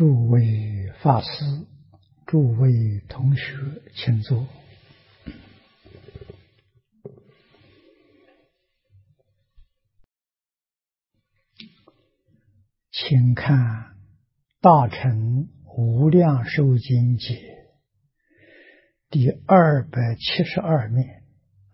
诸位法师，诸位同学，请坐。请看《大乘无量寿经解》第272面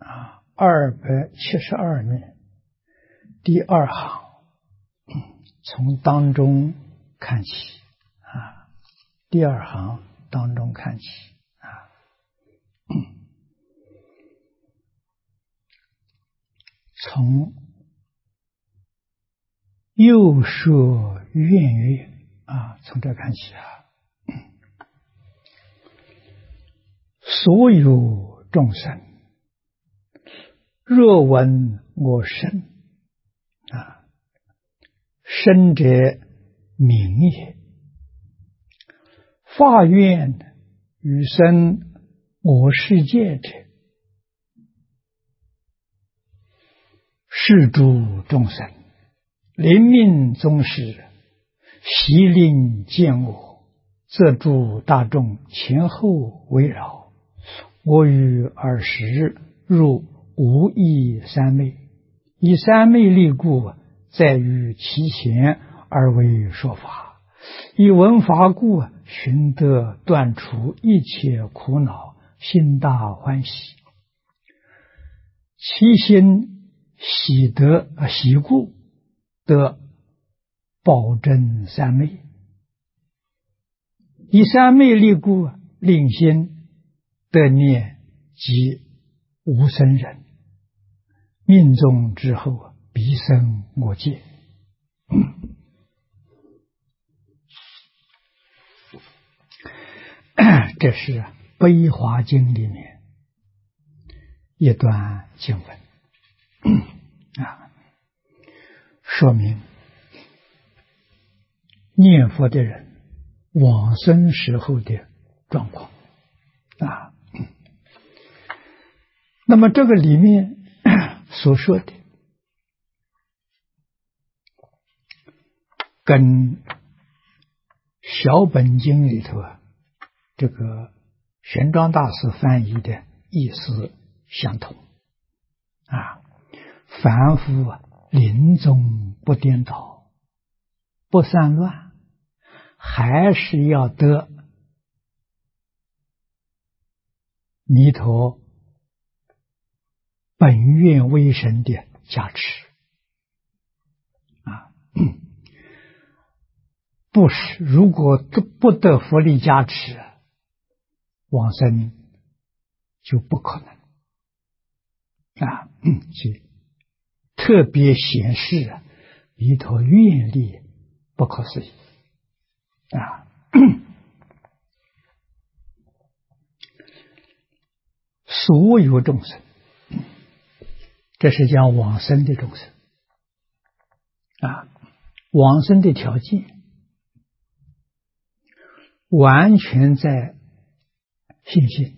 272面第二行，从当中看起第二行当中看起从右摄愿乐从这看起所有众生若闻我声声者名也，发愿与生我世界者，是诸众生临命终时，悉令见我，则诸大众前后围绕，我于尔时入无异三昧，以三昧力故，在于其前而为说法，以闻法故，寻得断除一切苦恼，心大欢喜，其心喜故，得保证三昧，以三昧力故，令心得念及无生忍，命中之后必生我界。这是《悲华经》里面一段经文说明念佛的人往生时候的状况那么这个里面所说的跟小本经里头这个玄奘大师翻译的意思相同凡夫临终不颠倒，不散乱，还是要得弥陀本愿威神的加持不是，如果不得佛力加持，往生就不可能特别显示弥陀愿力不可思议所有众生，这是讲往生的众生往生的条件完全在信心、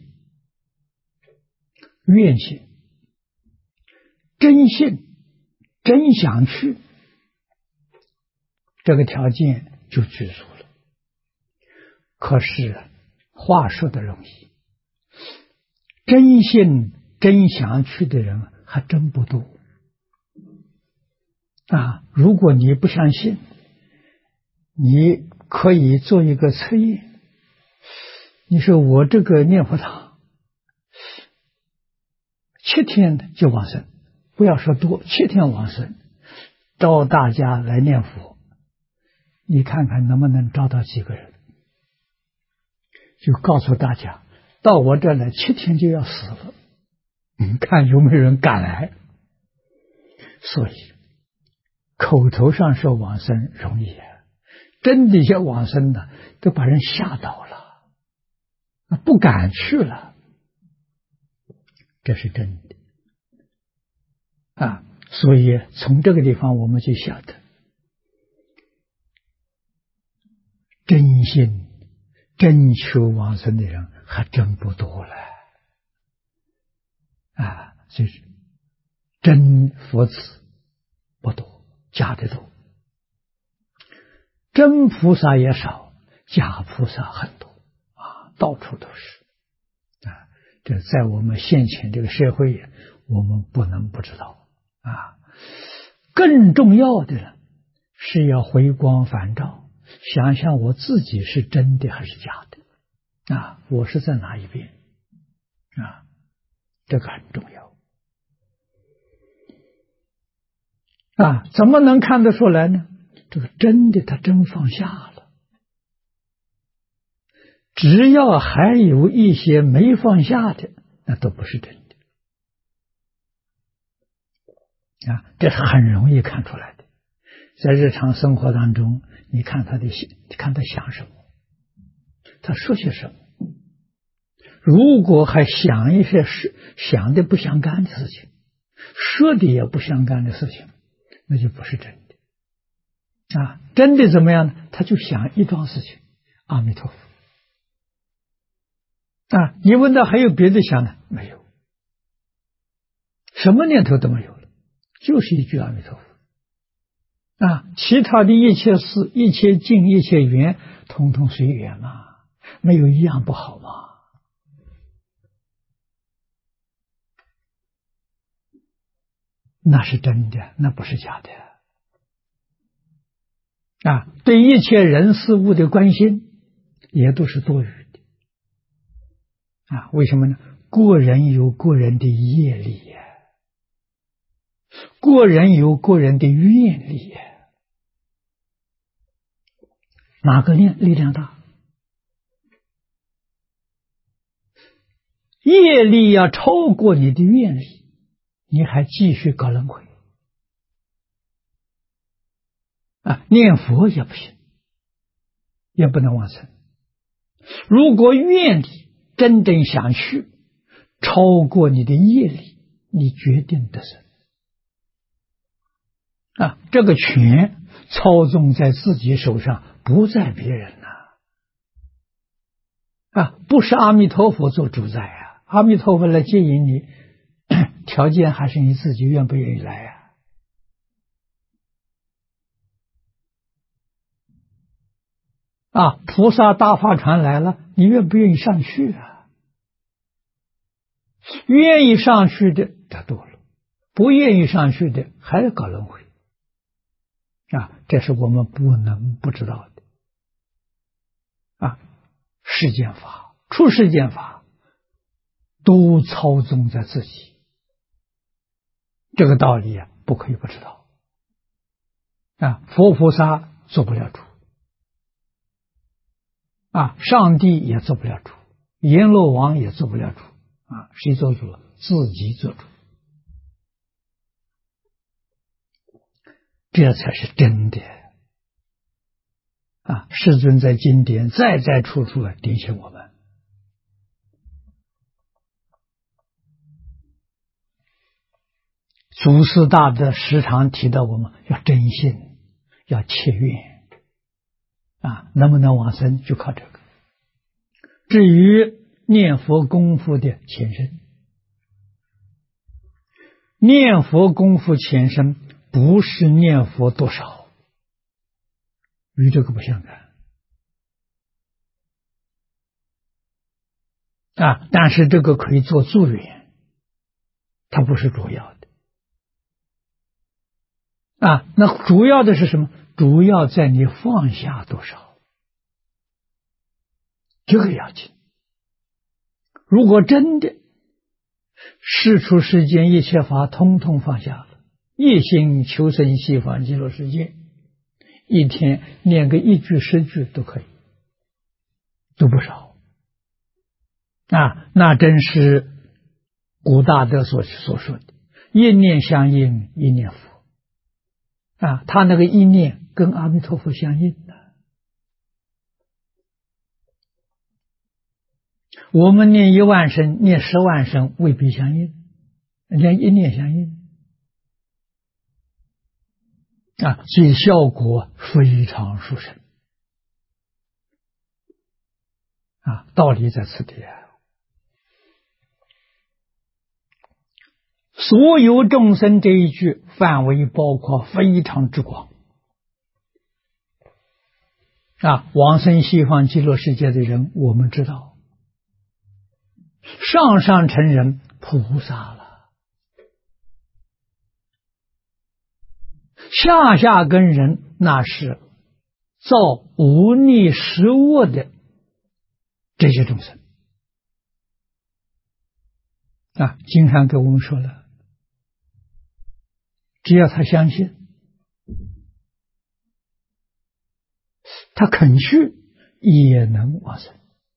愿心、真信、真想去，这个条件就具足了。可是话说的容易，真信真想去的人还真不多如果你不相信，你可以做一个测验。你说我这个念佛堂7天就往生，不要说多，7天往生，招大家来念佛，你看看能不能招到几个人？就告诉大家，到我这来7天就要死了，你看有没有人敢来？所以口头上说往生容易真的要往生呢，都把人吓倒了，不敢去了，这是真的所以从这个地方我们就晓得，真心真求往生的人还真不多了就是真佛子不多，假的多，真菩萨也少， 假菩萨很多啊，到处都是啊。这在我们现前这个社会，我们不能不知道啊。更重要的呢，是要回光返照，想想我自己是真的还是假的啊？我是在哪一边啊？这个很重要啊。怎么能看得出来呢？这个真的他真放下了，只要还有一些没放下的，那都不是真的啊。这是很容易看出来的。在日常生活当中，你看他想什么，他说些什么。如果还想一些想的不相干的事情，说的也不相干的事情，那就不是真的啊。真的怎么样呢？他就想一桩事情，阿弥陀佛啊。你问他还有别的想呢？没有，什么念头都没有了，就是一句阿弥陀佛啊。其他的一切事、一切境、一切缘，统统随缘嘛，没有一样不好嘛。那是真的，那不是假的啊。对一切人事物的关心也都是多余的啊。为什么呢？个人有个人的业力呀，个人有个人的愿力呀，哪个力量大？业力要超过你的愿力，你还继续搞轮回啊？念佛也不行，也不能往生。如果愿力真正想去，超过你的业力，你决定得胜啊！这个权操纵在自己手上，不在别人啊！不是阿弥陀佛做主宰啊！阿弥陀佛来接引你，条件还是你自己愿不愿意来啊！菩萨大法船来了，你愿不愿意上去啊？愿意上去的得多了，不愿意上去的还要搞轮回啊！这是我们不能不知道的啊！世间法、出世间法都操纵在自己，这个道理不可以不知道啊！佛菩萨做不了主啊，上帝也做不了主，阎罗王也做不了主啊！谁做主？自己做主，这才是真的啊！世尊在经典再处处提醒我们，祖师大德时常提到我们要真心，要切愿啊！能不能往生就靠这个。至于念佛功夫的前身，念佛功夫前身不是念佛多少，与这个不相干啊。但是这个可以做助缘，它不是主要的啊。那主要的是什么？主要在你放下多少，这个要紧。如果真的世出世间一切法通通放下了，一心求生西方极乐世界，一天念个1句10句都可以，都不少啊。那真是古大德所说的一念相应一念佛啊，他那个一念跟阿弥陀佛相应的。我们念1万声，念10万声未必相应，连一念相应啊，所以效果非常殊胜啊，道理在此地所有众生这一句范围包括非常之广， 往生西方极乐世界的人，我们知道，上上乘人菩萨了，下下根人那是造无逆十恶的这些众生经上给我们说了，只要他相信，他肯去，也能往生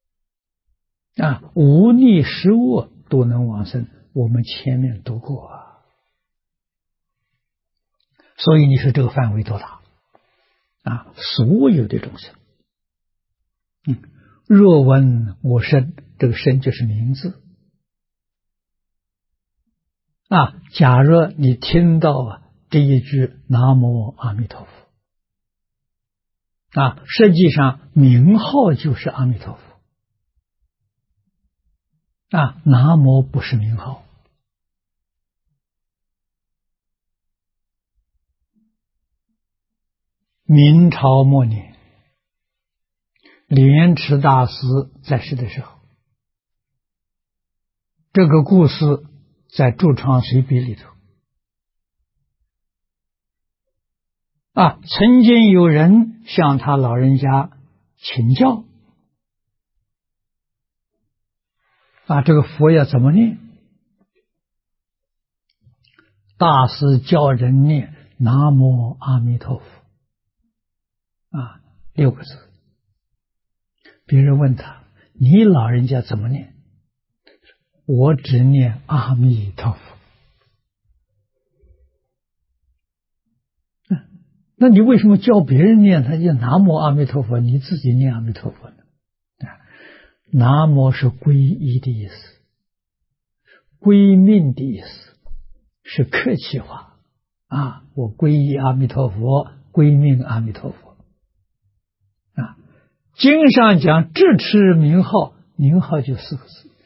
无逆十恶都能往生，我们前面读过所以你说这个范围多大所有的众生，若闻我声，这个声就是名字假如你听到这一句南无阿弥陀佛实际上名号就是阿弥陀佛南无不是名号。明朝末年，莲池大师在世的时候，这个故事在《住窗随笔》里头曾经有人向他老人家请教这个佛要怎么念？大师教人念南无阿弥陀佛6个字。别人问他，你老人家怎么念？我只念阿弥陀佛。那你为什么教别人念他就南无阿弥陀佛，你自己念阿弥陀佛呢？南无是皈依的意思，归命的意思，是客气话我皈依阿弥陀佛，归命阿弥陀佛经上讲智持名号，名号就4个字。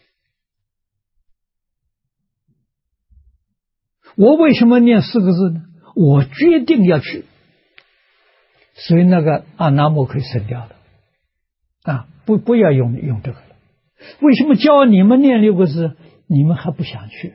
我为什么念4个字呢？我决定要去，所以那个南无可以省掉了不要用这个了。为什么教你们念6个字，你们还不想去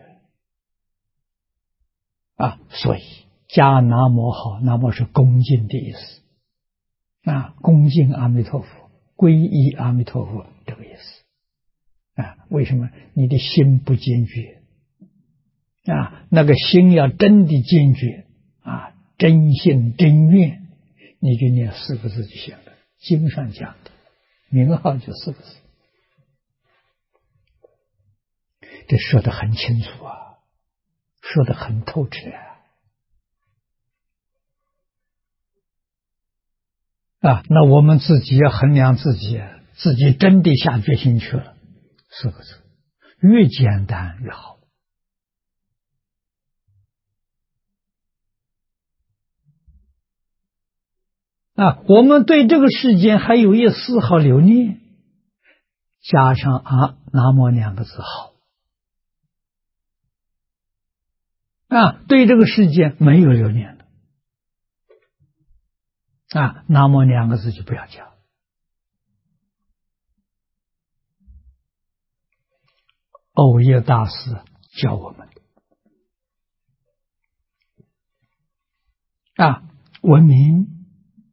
所以加南无好，南无是恭敬的意思恭敬阿弥陀佛，皈依阿弥陀佛，这个意思为什么你的心不坚决那个心要真的坚决真信真愿，你就念4个字就行了。经上讲的名号就4个字，这说得很清楚说得很透彻那我们自己要衡量自己，自己真的下决心去了，4个字，越简单越好我们对这个世间还有一丝毫留念，加上南无2个字好对这个世界没有留念的南无2个字就不要加。藕叶大师教我们文明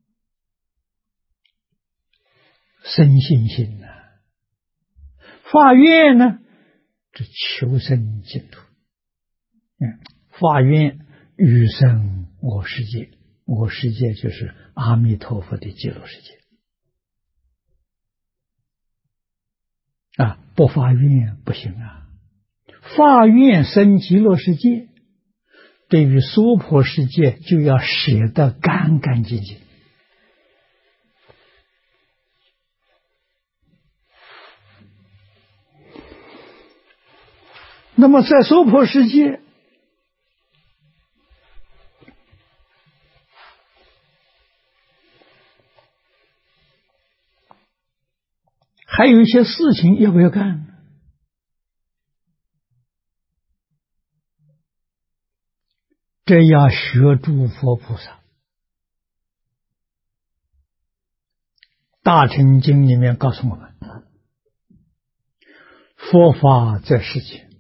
生信心发愿呢，这求生净土发愿欲生我世界，我世界就是阿弥陀佛的极乐世界不发愿不行发愿生极乐世界，对于娑婆世界就要舍得干干净净那么在娑婆世界还有一些事情要不要干？这要学诸佛菩萨大乘经里面告诉我们，佛法在世间，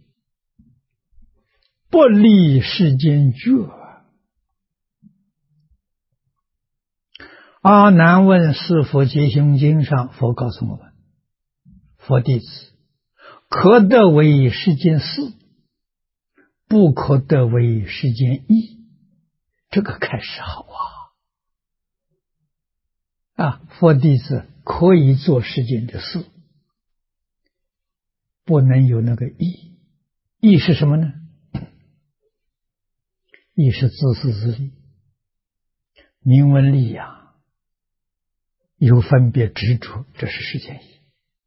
不离世间觉。阿难问是佛结行经上，佛告诉我们，佛弟子可得为世间事，不可得为世间义。这个开始好佛弟子可以做世间的事，不能有那个义。义是什么呢？义是自私自利，名闻利养，有分别执着，这是世间义。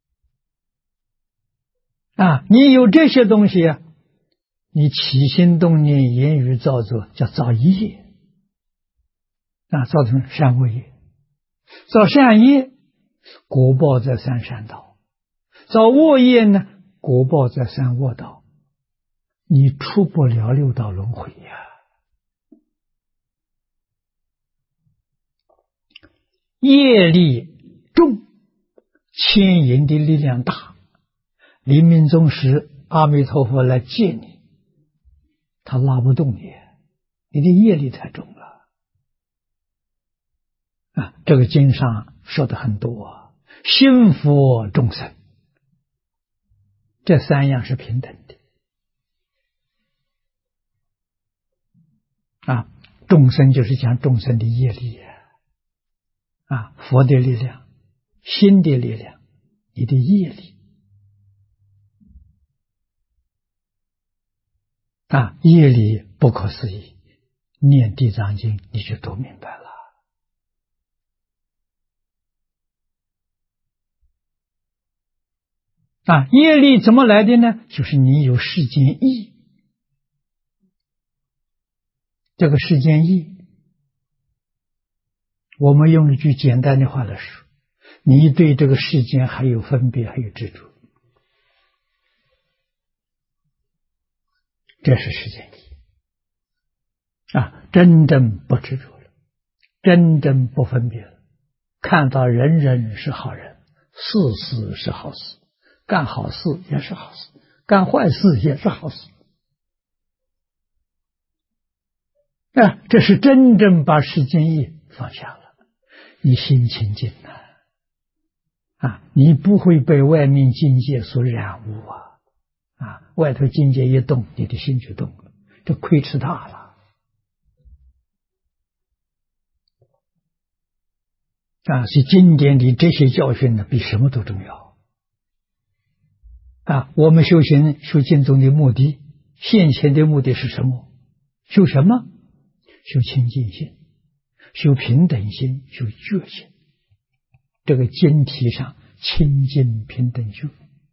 你有这些东西你起心动念、言语造作，叫造业造成善恶业。造善业，果报在三善道；造恶业呢，果报在三恶道。你出不了六道轮回业力重，牵引的力量大。临命终时，阿弥陀佛来接你，他拉不动你，你的业力太重了。这个经上说的很多心佛众生，这三样是平等的众生就是讲众生的业力佛的力量，心的力量，你的业力业力不可思议，念地藏经你就都明白了。业力怎么来的呢？就是你有世间义。这个世间义，我们用一句简单的话来说，你对这个世间还有分别，还有执着，这是世间义真正不执着了，真正不分别了，看到人人是好人，事事是好事，干好事也是好事，干坏事也是好事这是真正把世间义放下了，你心清净你不会被外面境界所染污外头境界一动，你的心就动了，这亏吃大了所以经典里这些教训呢，比什么都重要我们修行修经中的目的，现前的目的是什么？修什么？修清净心，修平等心，修觉心。这个经题上清净平等觉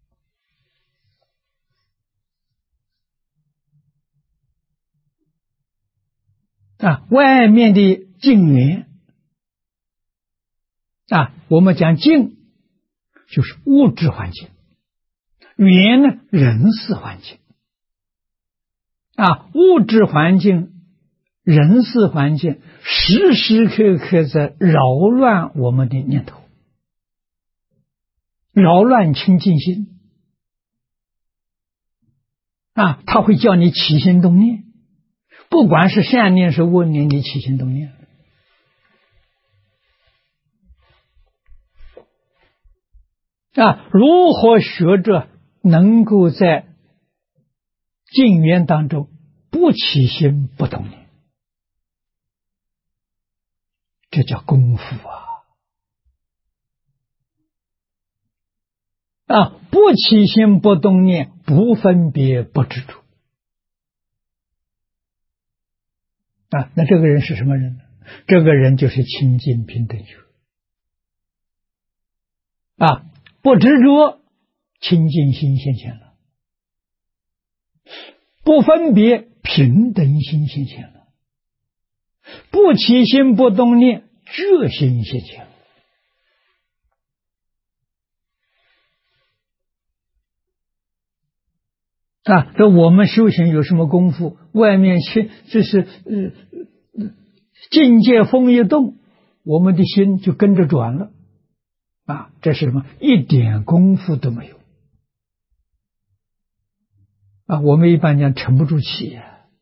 外面的境缘我们讲境就是物质环境，缘呢人事环境物质环境、人事环境时时刻刻在扰乱我们的念头，扰乱清净心它会叫你起心动念，不管是善念是恶念，你起心动念如何学着能够在境缘当中不起心不动念，这叫功夫不起心不动念，不分别不执着那这个人是什么人呢？这个人就是清净平等觉不执着，清净心现前了，不分别，平等心现前了，不起心不动念，觉心现前了这我们修行有什么功夫？外面这是境界风一动，我们的心就跟着转了这是什么？一点功夫都没有我们一般讲沉不住气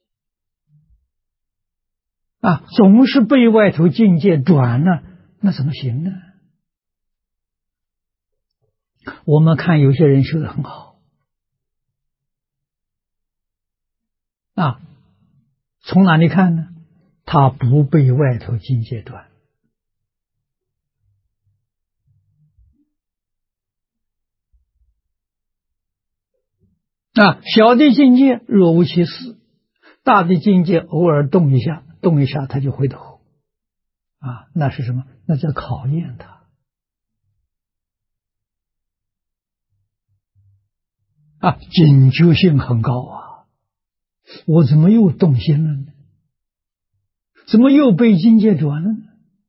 总是被外头境界转呢，那怎么行呢？我们看有些人修得很好从哪里看呢？他不被外头境界转小的境界若无其事，大的境界偶尔动一下他就回头那是什么？那叫考验他警觉性很高我怎么又动心了呢？怎么又被境界转了呢？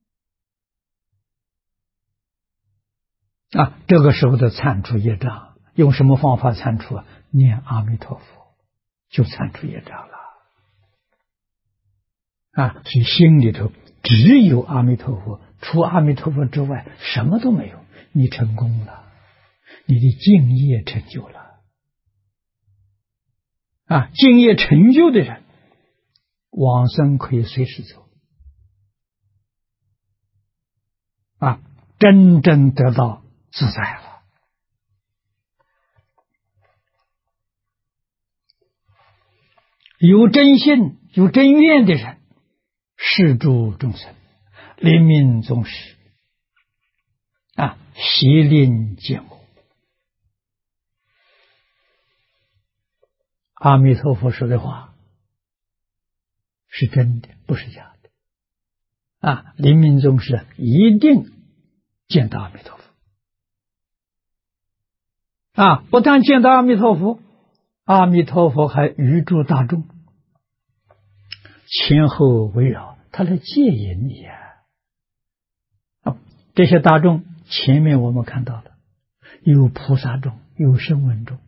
这个时候的铲除业障，用什么方法铲除念阿弥陀佛就铲除业障了所以心里头只有阿弥陀佛，除阿弥陀佛之外什么都没有，你成功了，你的敬业成就了敬业成就的人往生可以随时走真正得到自在了。有真信有真愿的人，视诸众生，临命终时悉令见我。阿弥陀佛说的话是真的，不是假的临命终时一定见到阿弥陀佛不但见到阿弥陀佛，阿弥陀佛还与诸大众前后围绕，他来接引你这些大众前面我们看到了，有菩萨众，有声闻众，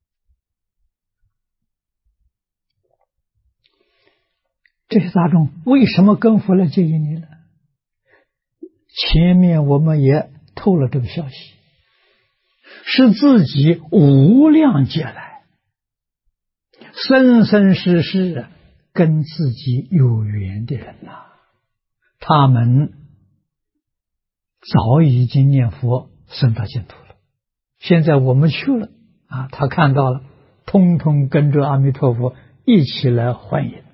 这些大众为什么跟佛来接引你呢？前面我们也透了这个消息，是自己无量劫来生生世世跟自己有缘的人他们早已经念佛升到净土了，现在我们去了他看到了，通通跟着阿弥陀佛一起来欢迎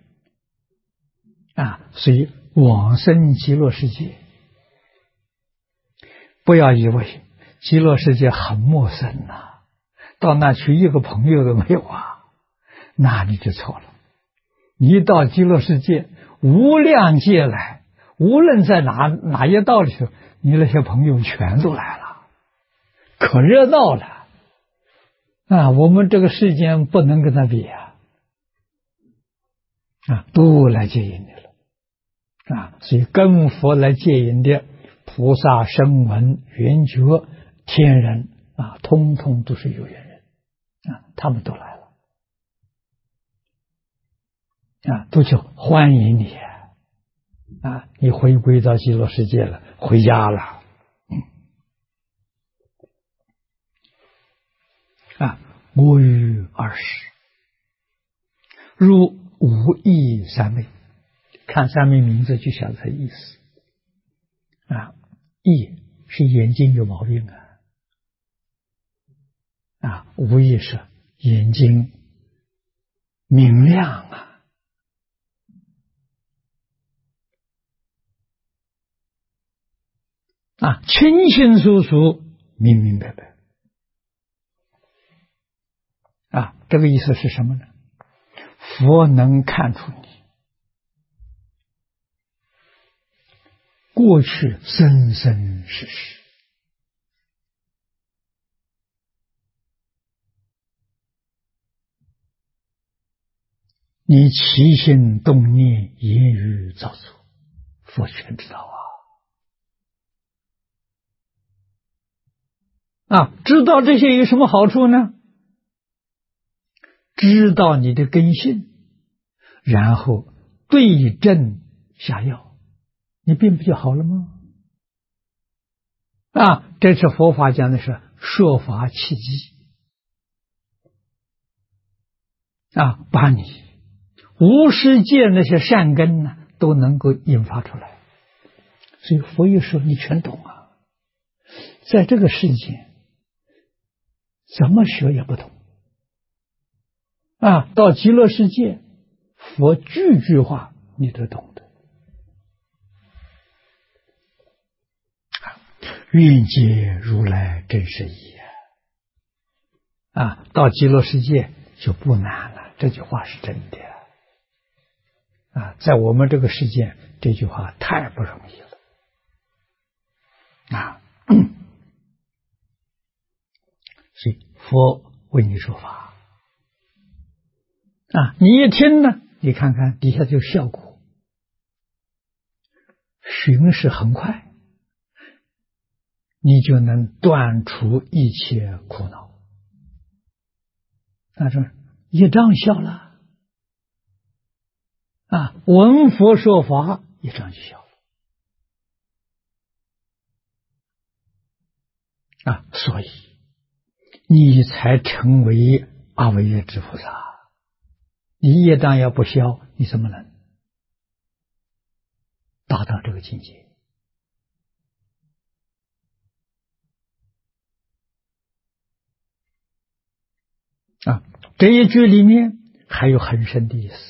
所以往生极乐世界，不要以为极乐世界很陌生到那去一个朋友都没有那你就错了。你到极乐世界无量劫来，无论在哪一道里头，你那些朋友全都来了，可热闹了我们这个世间不能跟他比都来接引你了所以跟佛来接引的菩萨、声闻、缘觉、天人通通都是有缘人他们都来了都去欢迎你你回归到极乐世界了，回家了我于二十，如无意三昧，看三昧名字就晓得它意思意是眼睛有毛病无意是眼睛明亮清清楚楚，明明白白这个意思是什么呢？佛能看出你过去生生世世你起心动念言语造作，佛全知道知道这些有什么好处呢？知道你的根性，然后对症下药，你病不就好了吗？ 这是佛法讲的是说法契机把你无世界那些善根呢都能够引发出来。所以佛一说你全懂在这个世界怎么学也不懂到极乐世界佛句句话你都懂的。愿解如来真实义到极乐世界就不难了，这句话是真的在我们这个世界这句话太不容易了所以佛为你说法你一听呢，你看看底下这个效果，寻是很快，你就能断除一切苦恼。说一仗消了闻佛说法一仗就消了所以你才成为阿惟越之菩萨。你业障要不消，你怎么能达到这个境界这一句里面还有很深的意思。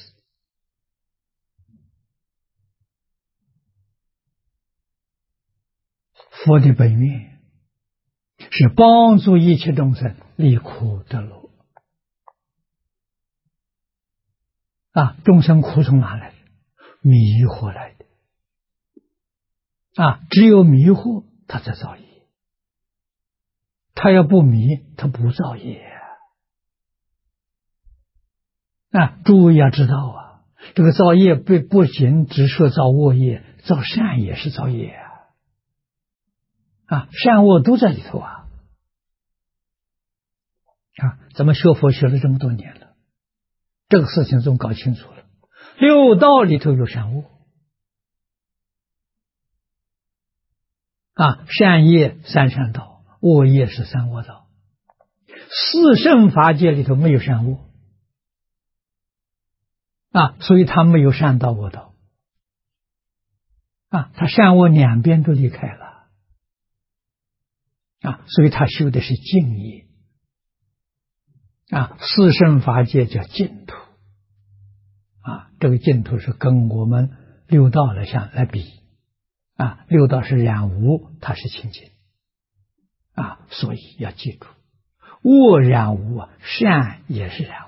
佛的本愿是帮助一切众生离苦得乐众生苦从哪来的？迷惑来的只有迷惑他才造业，他要不迷他不造业诸位要知道这个造业不仅只说造恶业，造善也是造业善恶都在里头咱们学佛学了这么多年了，这个事情总搞清楚了。六道里头有善恶善业三善道，恶业是三恶道。四圣法界里头没有善恶所以他没有善道恶道他善恶两边都离开了所以他修的是净业四圣法界叫净土这个净土是跟我们六道来比六道是染污，它是清净所以要记住，恶染污善也是染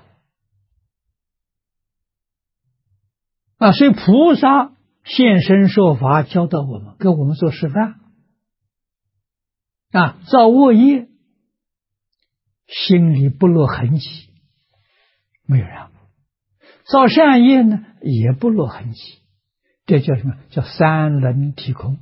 污所以菩萨现身说法教导我们，给我们做示范造恶业心里不落痕迹，没有染污；造善业呢也不落痕迹，这叫什么？叫三轮体空。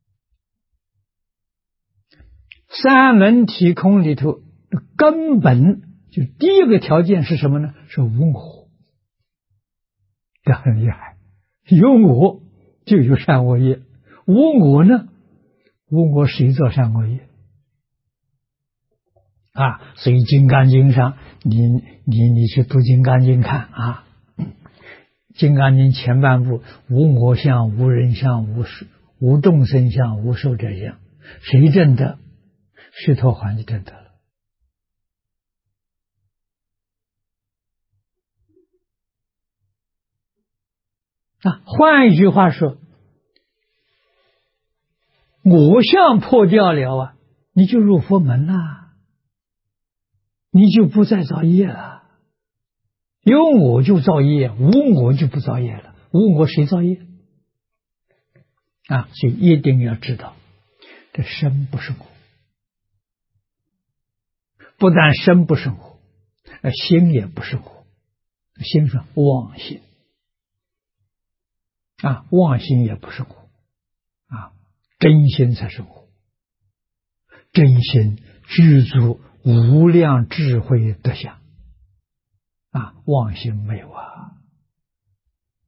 三轮体空里头根本就第一个条件是什么呢？是无我。这很厉害，有我就有善恶业，无我呢？无我谁造善恶业所以《金刚经》上你去读《金刚经》看《金刚经》前半部无我相、无人相、无众生相、无寿者相，谁证得？须陀洹就证得了换一句话说，我相破掉了你就入佛门了，你就不再造业了。有我就造业，无我就不造业了。无我谁造业所以一定要知道，这身不是我，不但身不是我，心也不是我，心是妄心妄心也不是我真心才是我。真心具足无量智慧德相妄心没有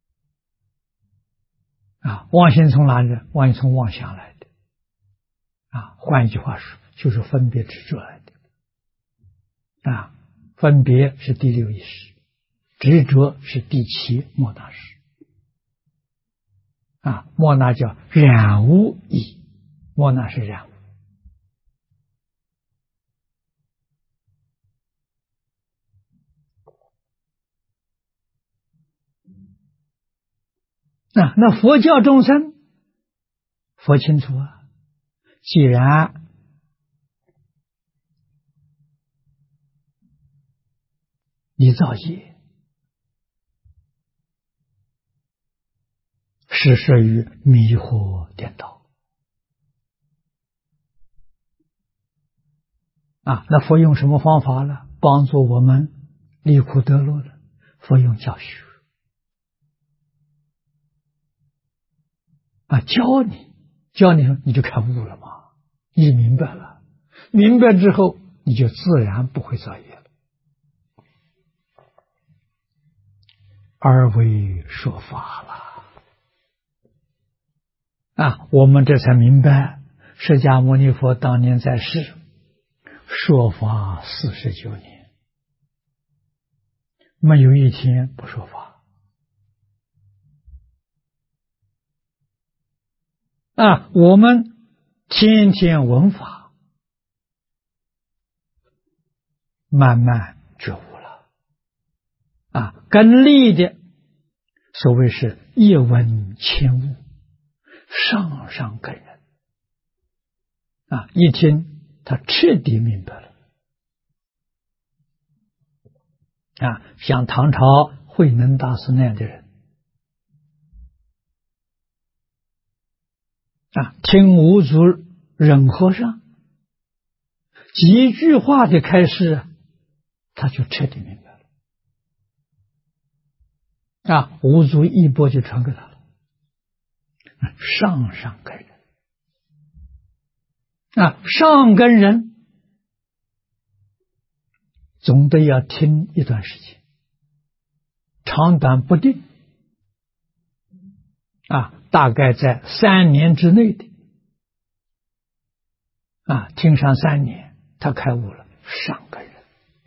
妄心从哪里？妄心从妄想来的换一句话说，就是分别执着来的。分别是第六意识，执着是第七莫那识。莫那叫染污意，莫那是染污。那佛教众生，佛清楚既然你造业，是摄于迷惑颠倒那佛用什么方法呢？帮助我们离苦得乐了。佛用教学教你你就开悟了嘛，你明白了，明白之后你就自然不会造业了。而为说法了我们这才明白，释迦牟尼佛当年在世说法49年，没有一天不说法我们天天闻法，慢慢觉悟了根利的所谓是一闻千悟，上上根人一听他彻底明白了像唐朝慧能大师那样的人听五祖忍和尚几句话的开示，他就彻底明白了五祖一钵就传给他了。上上根人上根人总得要听一段时间，长短不定大概在3年之内的听上3年，他开悟了，上根人。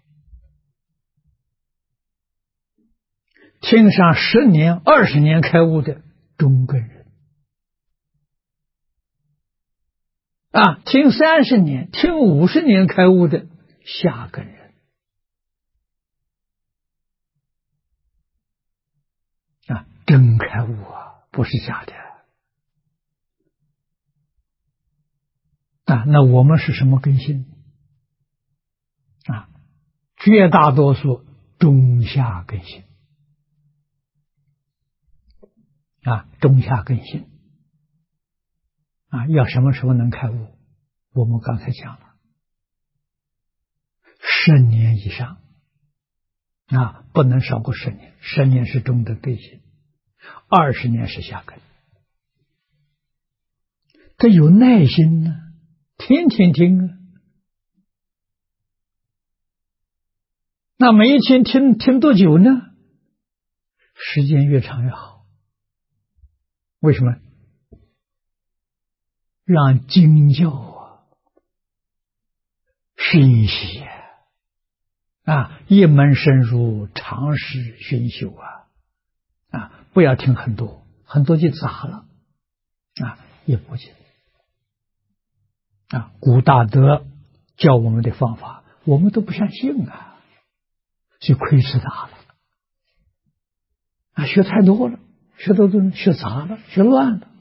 听上10年、20年开悟的中根人听30年、听50年开悟的下根人真开悟不是假的那我们是什么根性绝大多数中下根性中下根性要什么时候能开悟？我们刚才讲了10年以上不能少过10年，10年是中等根性，20年是下根。他有耐心呢，天天听那每一天听多久呢？时间越长越好。为什么？让经教熏习一门深入，长时熏修不要听很多，很多就杂了也不行古大德教我们的方法，我们都不相信就亏吃大了学太多了，学多了，学杂了，学乱了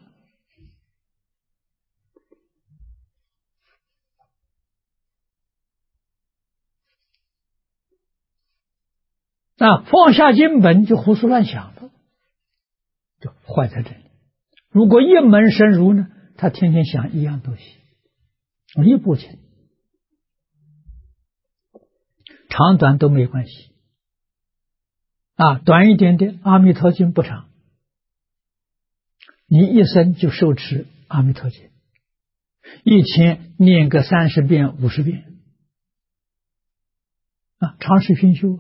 放下经本就胡思乱想了，就坏在这里。如果一门深入呢，他天天想一样东西，一不行，长短都没关系短一点的阿弥陀经不长，你一生就受持阿弥陀经，一天念个30遍50遍长时熏修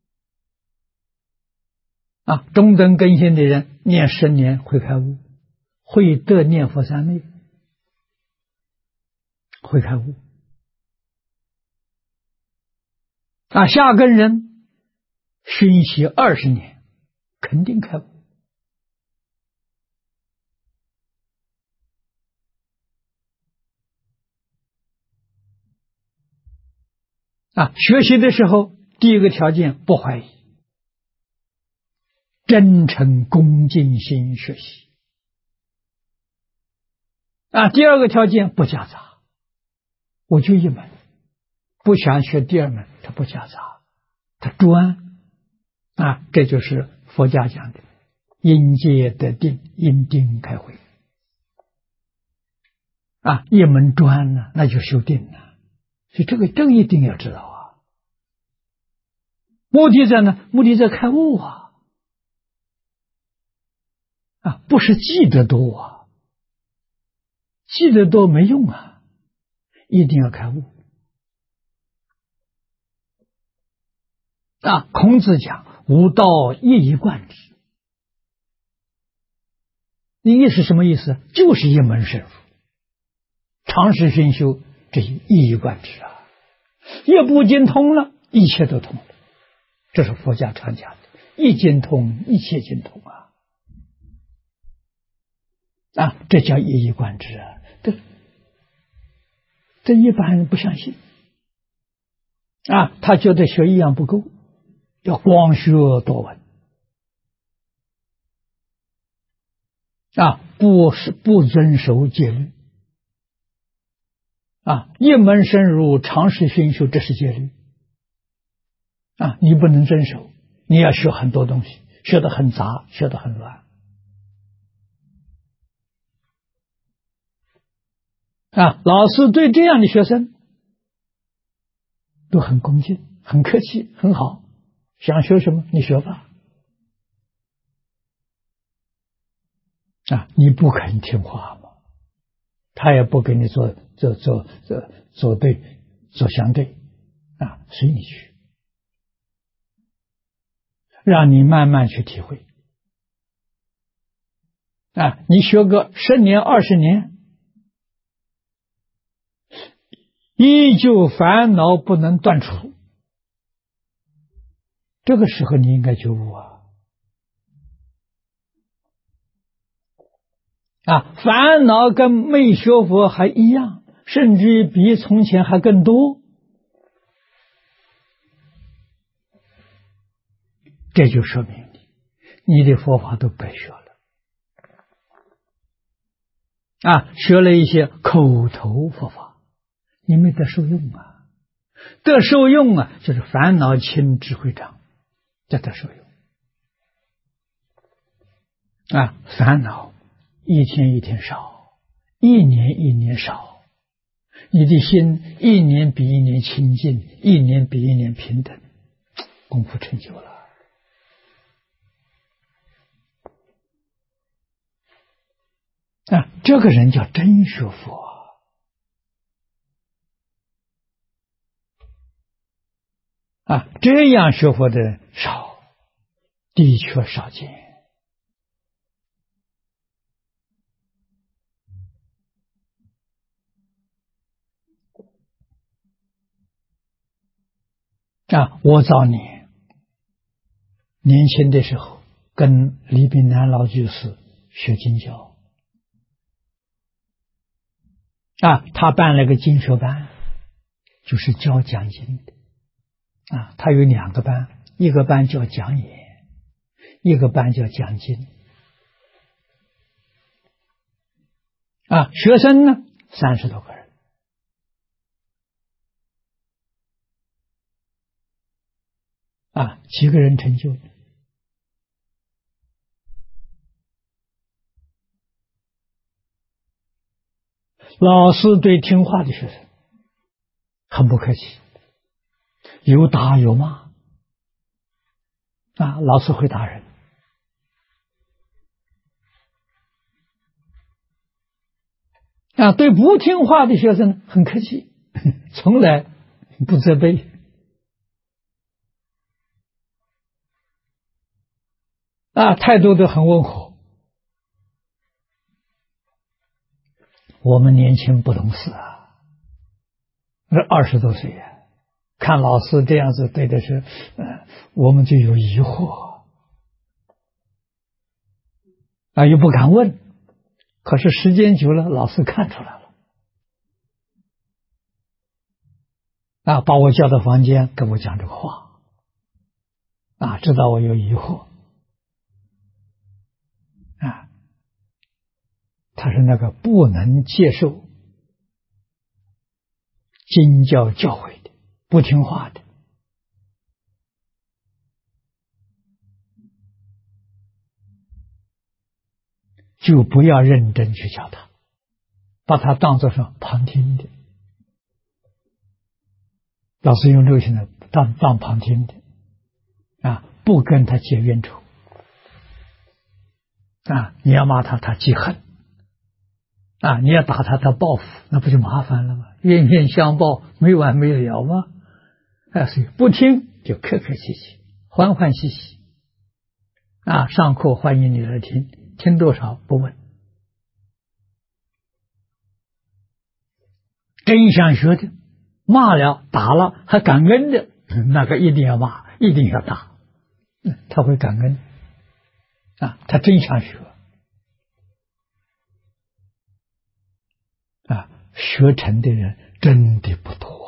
中等根性的人念10年会开悟，会得念佛三昧会开悟。下根人熏习20年，肯定开悟。学习的时候，第一个条件不怀疑，真诚恭敬心学习。第二个条件不夹杂，我就一门，不想学第二门，他不夹杂，他专。这就是佛家讲的因戒得定，因定开慧。一门专呢，那就修定了。所以这个一定要知道目的在呢？目的在开悟不是记得多记得多没用一定要开悟孔子讲吾道一以贯之，你意思什么意思？就是一门深入，长时熏修，这一以贯之一部经通了，一切都通了。这是佛家常讲的，一经通，一切经通这叫一以贯之这一般人不相信他觉得学一样不够，要光学多闻不遵守戒律一门深入，长时熏修，这是戒律你不能遵守，你要学很多东西，学得很杂，学得很乱老师对这样的学生都很恭敬，很客气，很好，想学什么你学吧你不肯听话嘛，他也不跟你做对，做相对随你去，让你慢慢去体会你学个10年20年，依旧烦恼不能断除，这个时候你应该觉悟烦恼跟没学佛还一样，甚至比从前还更多，这就说明你的佛法都白学了学了一些口头佛法，你没得受用得受用就是烦恼轻，智慧长，这得受用烦恼一天一天少，一年一年少，你的心一年比一年清净，一年比一年平等，功夫成就了这个人叫真学佛这样学佛的人少，的确少见我早年年轻的时候跟李炳南老居士学经教他办了个经学班，就是教讲经的他有2个班，一个班叫讲演，一个班叫讲经学生呢30多个人几个人成就的老师对听话的学生很不客气，有打有骂老师会打人对不听话的学生很客气，从来不责备态度都很温和。我们年轻不懂事那20多岁呀，看老师这样子对的是，我们就有疑惑啊，又不敢问。可是时间久了，老师看出来了啊，把我叫到房间跟我讲这个话啊，知道我有疑惑啊，他是那个不能接受经教教诲的，不听话的。就不要认真去教他，把他当作是旁听的。老师用这个现在当旁听的啊，不跟他结冤仇啊。你要骂他，他记恨啊；你要打他，他报复，那不就麻烦了吗？冤冤相报，没完没了吗？所以不听就客客气气，欢欢喜喜啊。上课欢迎你来听，听多少不问。真想学的，骂了打了还感恩的，那个一定要骂，一定要打，他会感恩啊，他真想学啊。学成的人真的不多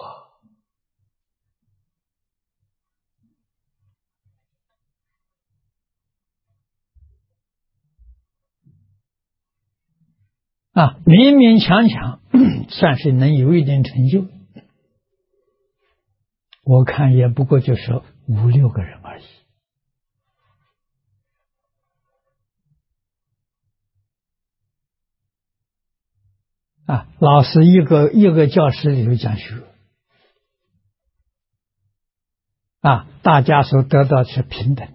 啊，勉勉强强算是能有一点成就，我看也不过就是5、6个人而已啊。老师一个教室里头讲学啊，大家所得到是平等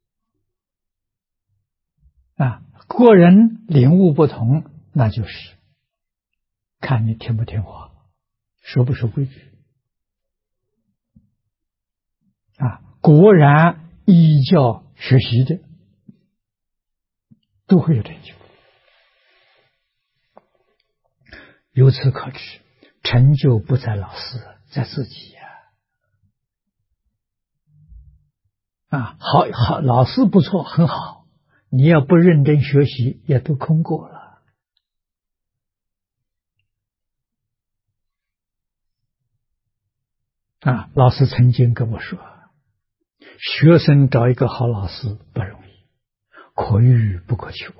的啊，个人领悟不同，那就是看你听不听话，守不守规矩啊。果然依教学习的都会有成就。由此可知，成就不在老师，在自己啊。好，老师不错，很好，你要不认真学习，也都空过了啊。老师曾经跟我说，学生找一个好老师不容易，可遇不可求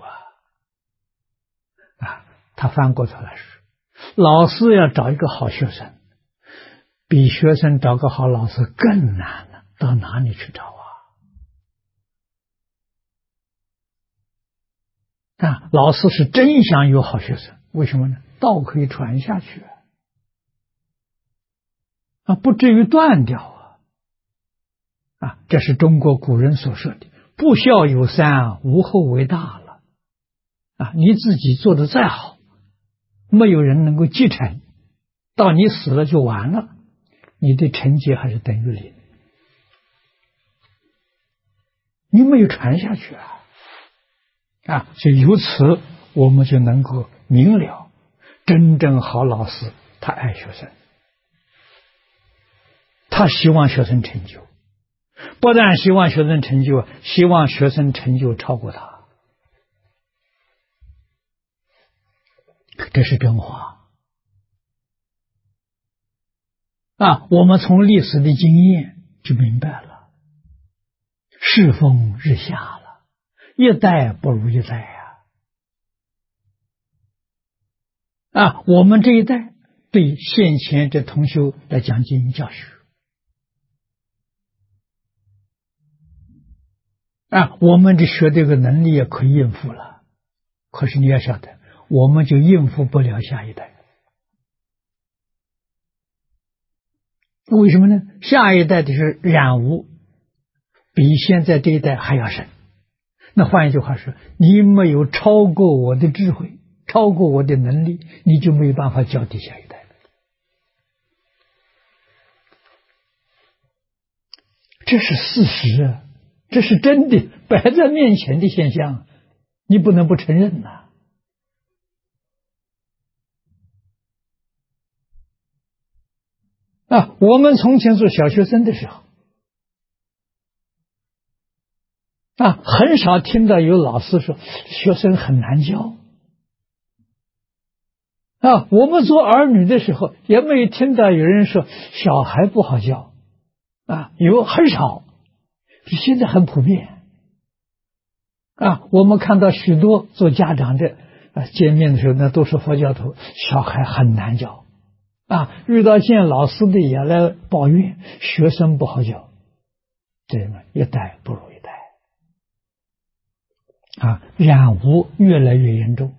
啊。他翻过头来说，老师要找一个好学生，比学生找个好老师更难了，到哪里去找啊？老师是真想有好学生，为什么呢？道可以传下去啊，不至于断掉啊。这是中国古人所说的“不孝有三，无后为大”了啊。你自己做的再好，没有人能够继承，到你死了就完了，你的成绩还是等于零，你没有传下去啊。所以由此我们就能够明了，真正好老师他爱学生，他希望学生成就，不但希望学生成就，希望学生成就超过他，这是真话啊。我们从历史的经验就明白了，世风日下了，一代不如一代啊。我们这一代对现前这同修来讲经教学啊，我们这学这个能力也可以应付了，可是你要晓得，我们就应付不了下一代。为什么呢？下一代的是染污比现在这一代还要深。那换一句话说，你没有超过我的智慧，超过我的能力，你就没有办法教底下一代。这是事实啊，这是真的摆在面前的现象，你不能不承认呐。 我们从前做小学生的时候，很少听到有老师说学生很难教。我们做儿女的时候，也没有听到有人说小孩不好教。很少，现在很普遍。我们看到许多做家长的见面的时候，那都是佛教徒，小孩很难教。遇到见老师的也来抱怨学生不好教，这个一代不如一代。染污越来越严重。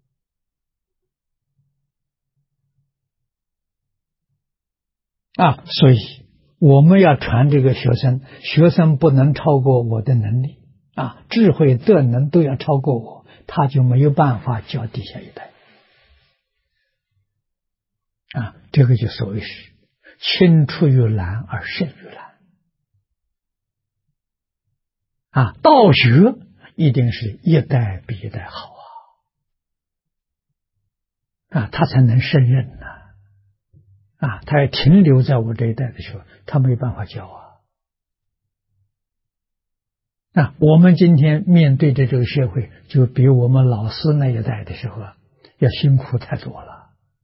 所以我们要传这个学生不能超过我的能力，智慧德能都要超过我，他就没有办法教底下一代。这个就所谓是青出于蓝而胜于蓝。道学一定是一代比一代好他才能胜任他要停留在我这一代的时候，他没办法教我们今天面对的这个社会，就比我们老师那一代的时候要辛苦太多了。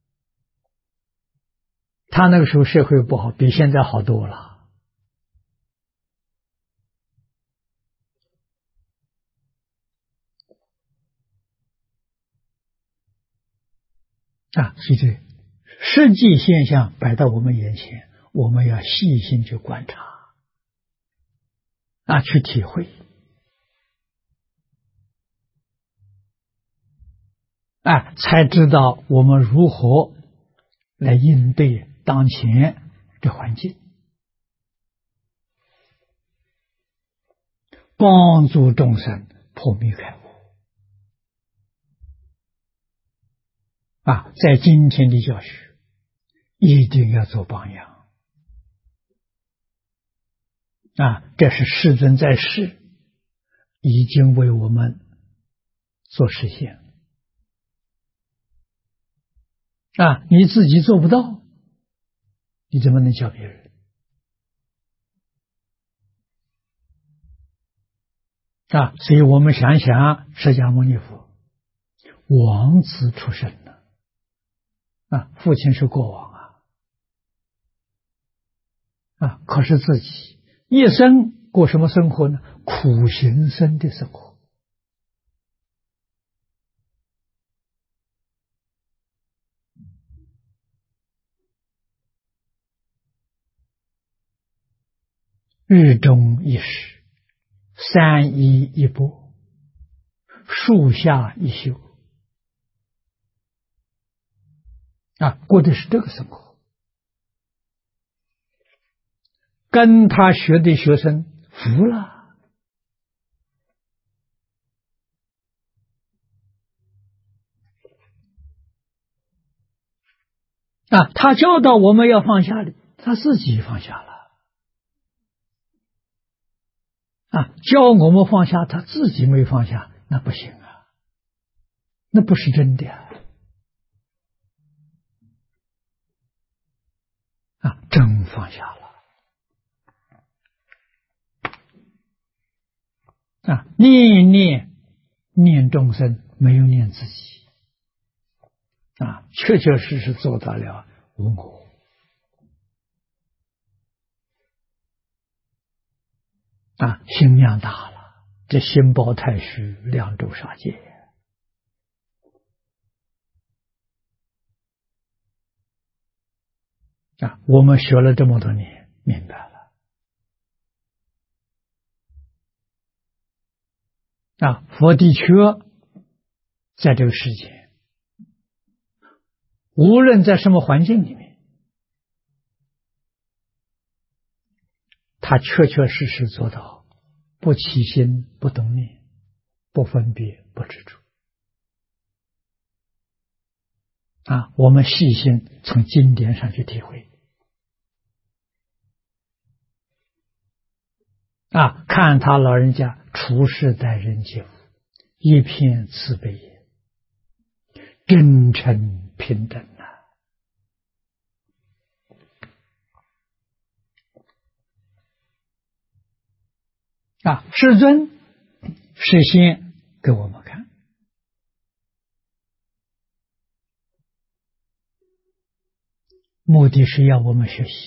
他那个时候社会不好，比现在好多了。所以这实际现象摆到我们眼前，我们要细心去观察，去体会，才知道我们如何来应对当前的环境，帮助众生破迷开悟。在今天的教学一定要做榜样。这是世尊在世已经为我们做实现。你自己做不到，你怎么能教别人？所以我们想想释迦牟尼佛王子出身父亲是国王可是自己一生过什么生活呢？苦行僧的生活。日中一时，三衣一钵，树下一宿，过的是这个生活。跟他学的学生服了，他教导我们要放下的，他自己放下了。教我们放下，他自己没放下，那不行那不是真的真放下了。念一念众生，没有念自己确确实实做到了无我。心量大了，这心包太虚，量周杀戒我们学了这么多年，明白了佛的确在这个世界，无论在什么环境里面，他确确实实做到不起心不动念，不分别不执着我们细心从经典上去体会看他老人家处事待人接物，一片慈悲也，真诚平等世尊示现给我们看，目的是要我们学习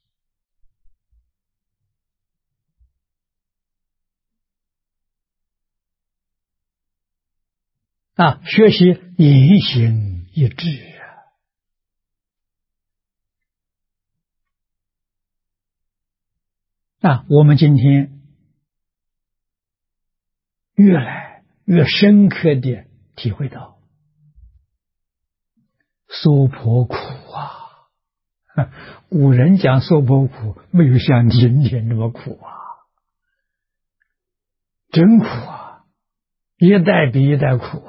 学习言行一致我们今天越来越深刻地体会到娑婆苦古人讲娑婆苦，没有像今天这么苦真苦一代比一代苦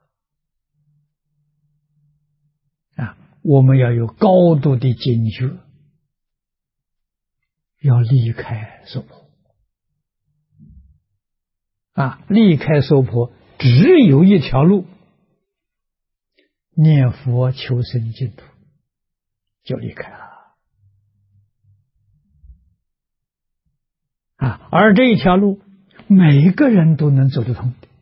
我们要有高度的警觉，要离开娑婆离开娑婆只有一条路，念佛求生净土，就离开了而这一条路每个人都能走得通的，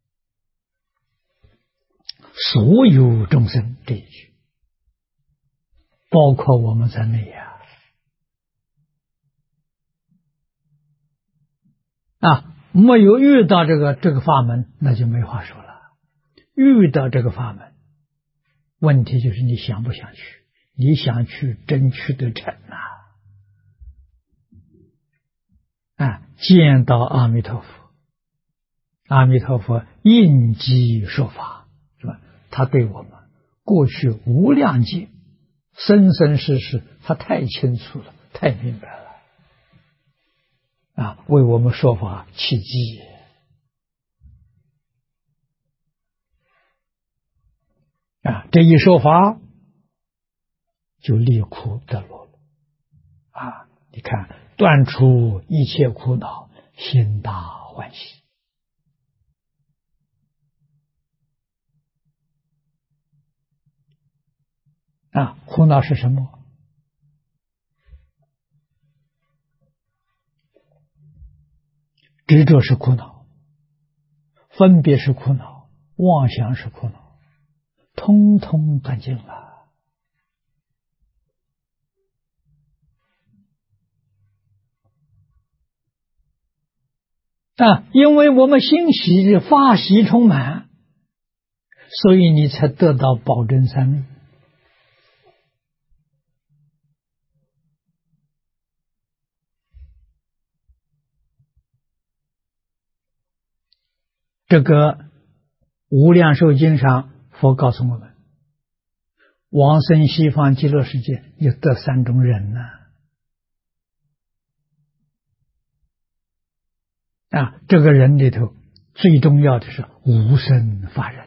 所有众生这一句，包括我们在内没有遇到这个法门，那就没话说了。遇到这个法门，问题就是你想不想去？你想去，真去得成见到阿弥陀佛，阿弥陀佛应机说法，是吧？他对我们过去无量劫生生世世，他太清楚了，太明白了为我们说法契机这一说法就离苦得乐了你看，断除一切苦恼，心大欢喜苦恼是什么？执着是苦恼，分别是苦恼，妄想是苦恼，通通断尽了因为我们心喜法喜充满，所以你才得到保证三昧这个无量寿经上佛告诉我们，往生西方极乐世界有得三种人这个人里头最重要的是无生法忍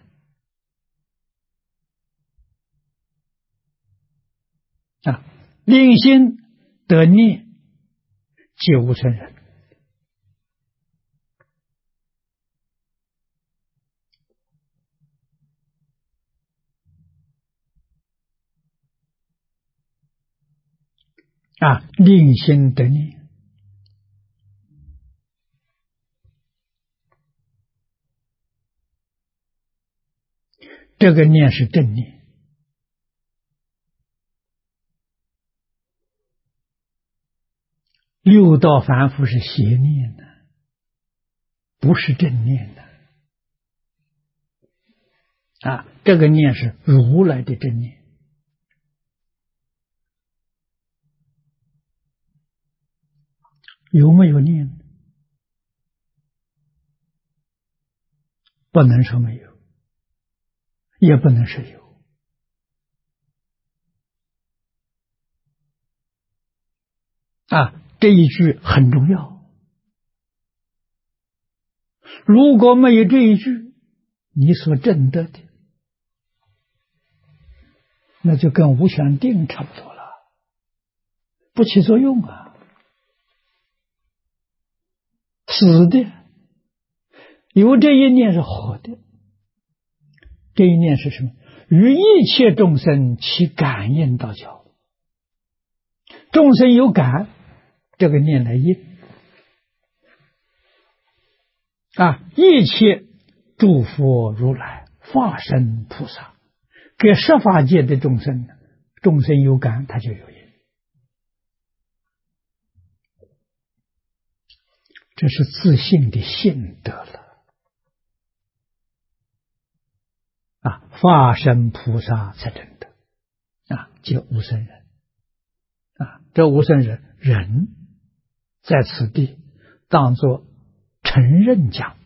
令心得念皆无生人令心得念，这个念是正念，六道凡夫是邪念不是正念这个念是如来的正念有没有念？不能说没有，也不能说有这一句很重要，如果没有这一句，你所证得的那就跟无想定差不多了，不起作用死的。有这一念是活的，这一念是什么？与一切众生起感应道交，众生有感，这个念来应一切诸佛如来、法身菩萨，给十法界的众生，众生有感，他就有因。这是自信的信德了。法身菩萨才真的即无生人。这无生人在此地当作承认讲。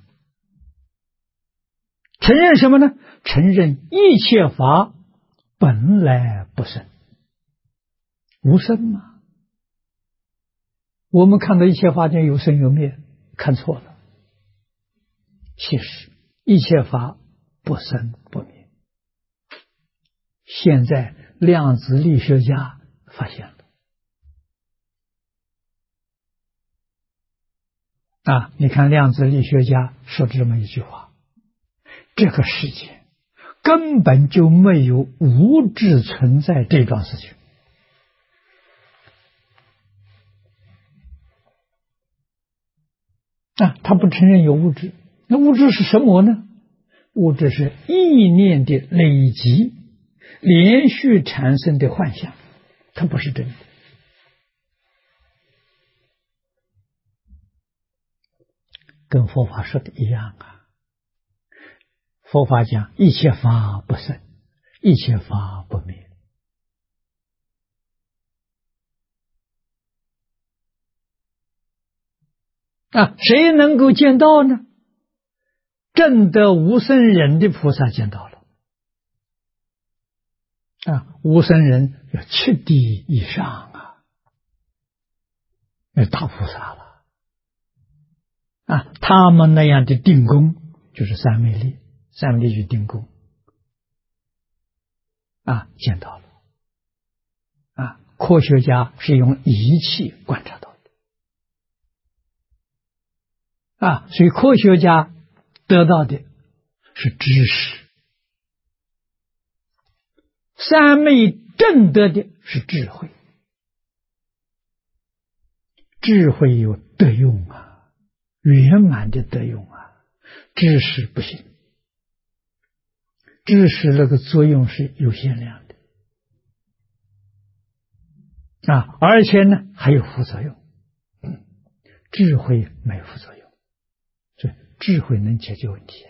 承认什么呢？承认一切法本来不生，无生嘛。我们看到一切法界有生有灭，看错了。其实一切法不生不灭。现在量子力学家发现了。你看量子力学家说这么一句话：这个世界根本就没有物质存在这桩事情。他不承认有物质。那物质是什么呢？物质是意念的累积连续产生的幻象，它不是真的。跟佛法说的一样佛法讲一切法不生，一切法不灭。谁能够见到呢？证得无生忍的菩萨见到了。无生忍有7地以上那大菩萨了。他们那样的定功就是三昧力，三昧力去定功见到了。科学家是用仪器观察到的。所以科学家得到的是知识，三昧证得的是智慧。智慧有德用圆满的德用知识不行，知识那个作用是有限量的而且呢还有副作用。智慧没有副作用，所以智慧能解决问题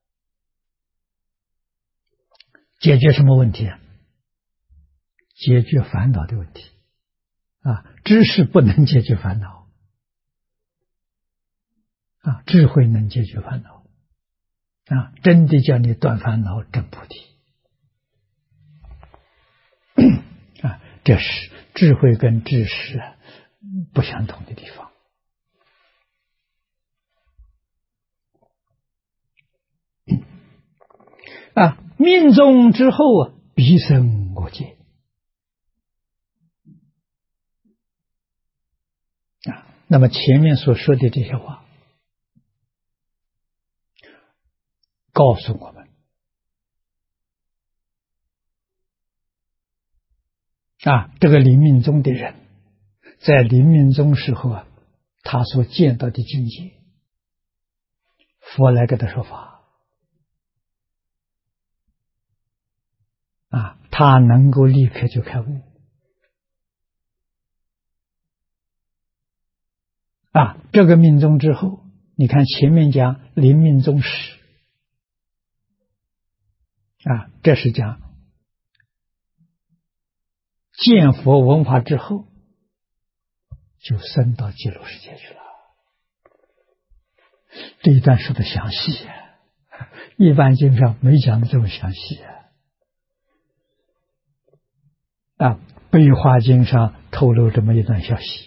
解决什么问题解决烦恼的问题知识不能解决烦恼智慧能解决烦恼真的叫你断烦恼证菩提这是智慧跟知识不相同的地方命中之后必生我见那么前面所说的这些话告诉我们这个临命终的人在临命终时候他所见到的境界，佛来给他说法他能够立刻就开悟这个命终之后，你看前面讲临命终时这是讲见佛闻法之后就升到极乐世界去了。这一段说的详细一般经上没讲的这么详细悲华经上透露这么一段消息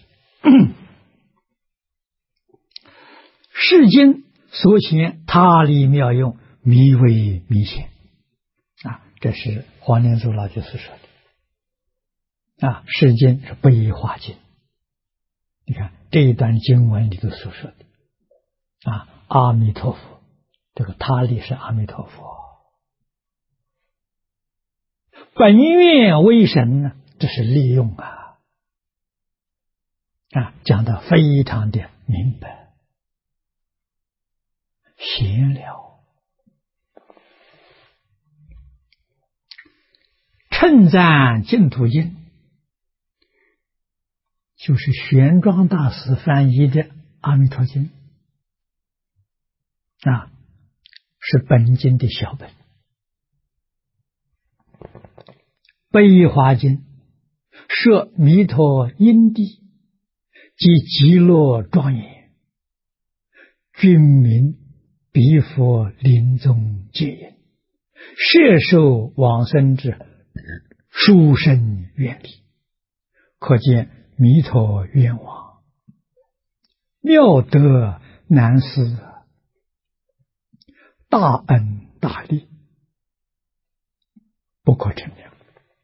世经所显他力妙用，弥为明显这是黄念祖老居士说的世经是悲华经。你看这一段经文里头所说的阿弥陀佛，这个他力是阿弥陀佛，本愿为神呢，这是利用讲得非常的明白闲聊，称赞净土经，就是玄奘大师翻译的《阿弥陀经》啊，是本经的小本。悲华经设弥陀因地及极乐庄严，君民彼佛临终戒引，摄受往生之殊胜愿力，可见弥陀愿望妙德难思，大恩大利，不可称量。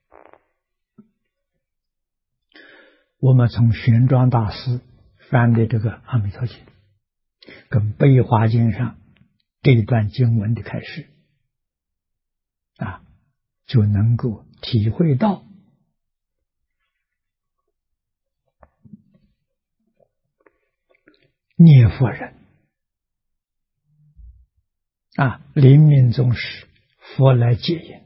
我们从玄奘大师翻的这个《阿弥陀经》跟悲华经上这一段经文的开始啊，就能够体会到念佛人啊，临命终时佛来接引，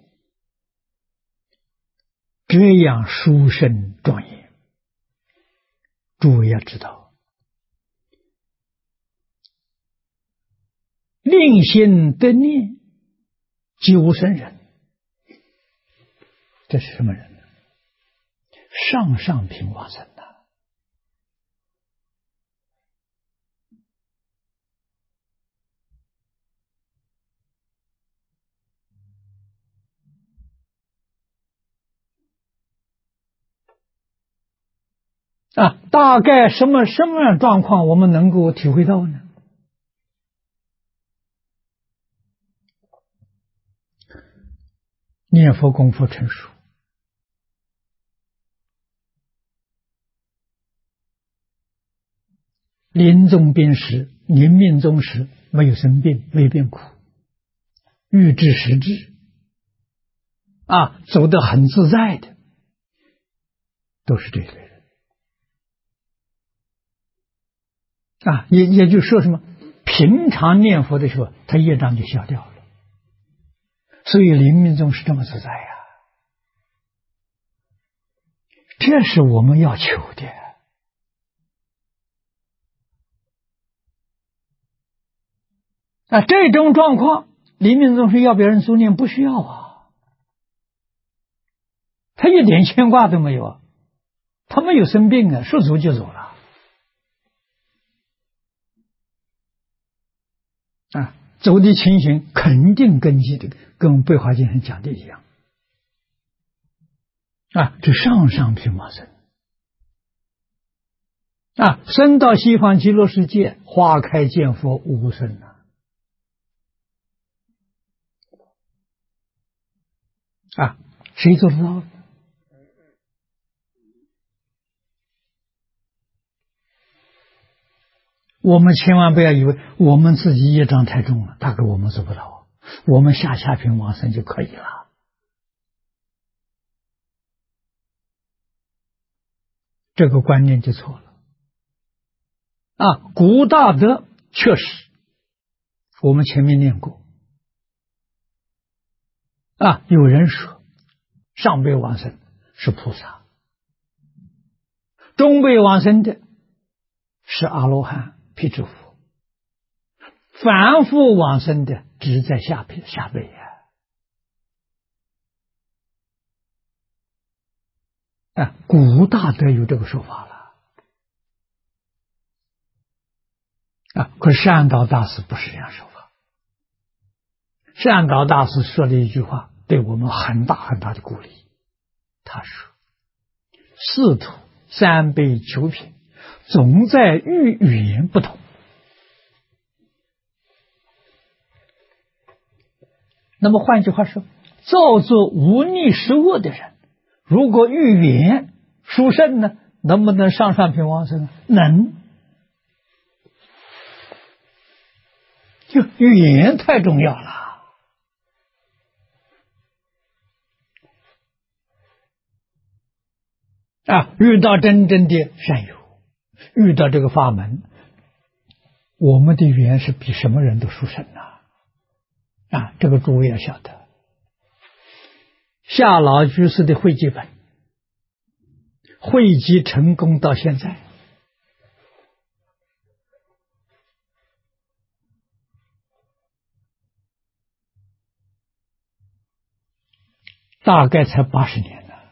这样殊胜庄严。诸位要知道，令心得念救生人，这是什么人呢？上上品往生啊，大概什么样状况我们能够体会到呢？念佛功夫成熟，临终病时，临命终时没有生病，没有病苦，欲知时至啊，走得很自在的，都是这一类人啊。也就是说什么，平常念佛的时候，他业障就消掉了，所以临命终是这么自在呀。这是我们要求的啊。这种状况，临命终时要别人助念不需要啊，他一点牵挂都没有啊，他没有生病啊，说走就走了啊。走的情形肯定跟跟悲华经上讲的一样啊，这上上品往生啊，生到西方极乐世界，花开见佛无生啊，谁做得到呢？我们千万不要以为我们自己业障太重了，大概我们做不到，我们下品往生就可以了。这个观念就错了啊！古大德确实，我们前面念过啊，有人说上辈往生是菩萨，中辈往生的是阿罗汉、辟支佛，凡夫往生的只在下辈啊，古大德有这个说法了啊，可是善导大师不是这样说法。善导大师说了一句话，对我们很大很大的鼓励。他说：“四土三辈九品，总在语言不同。”那么换句话说，造作无逆失恶的人，如果语言殊胜呢，能不能上上品往生？能。就语言太重要了啊！遇到真正的善友，遇到这个法门， 我们的缘是比什么人都殊胜呐！这个诸位要晓得。夏老居士的汇集本，汇集成功到现在，大概才80年呢，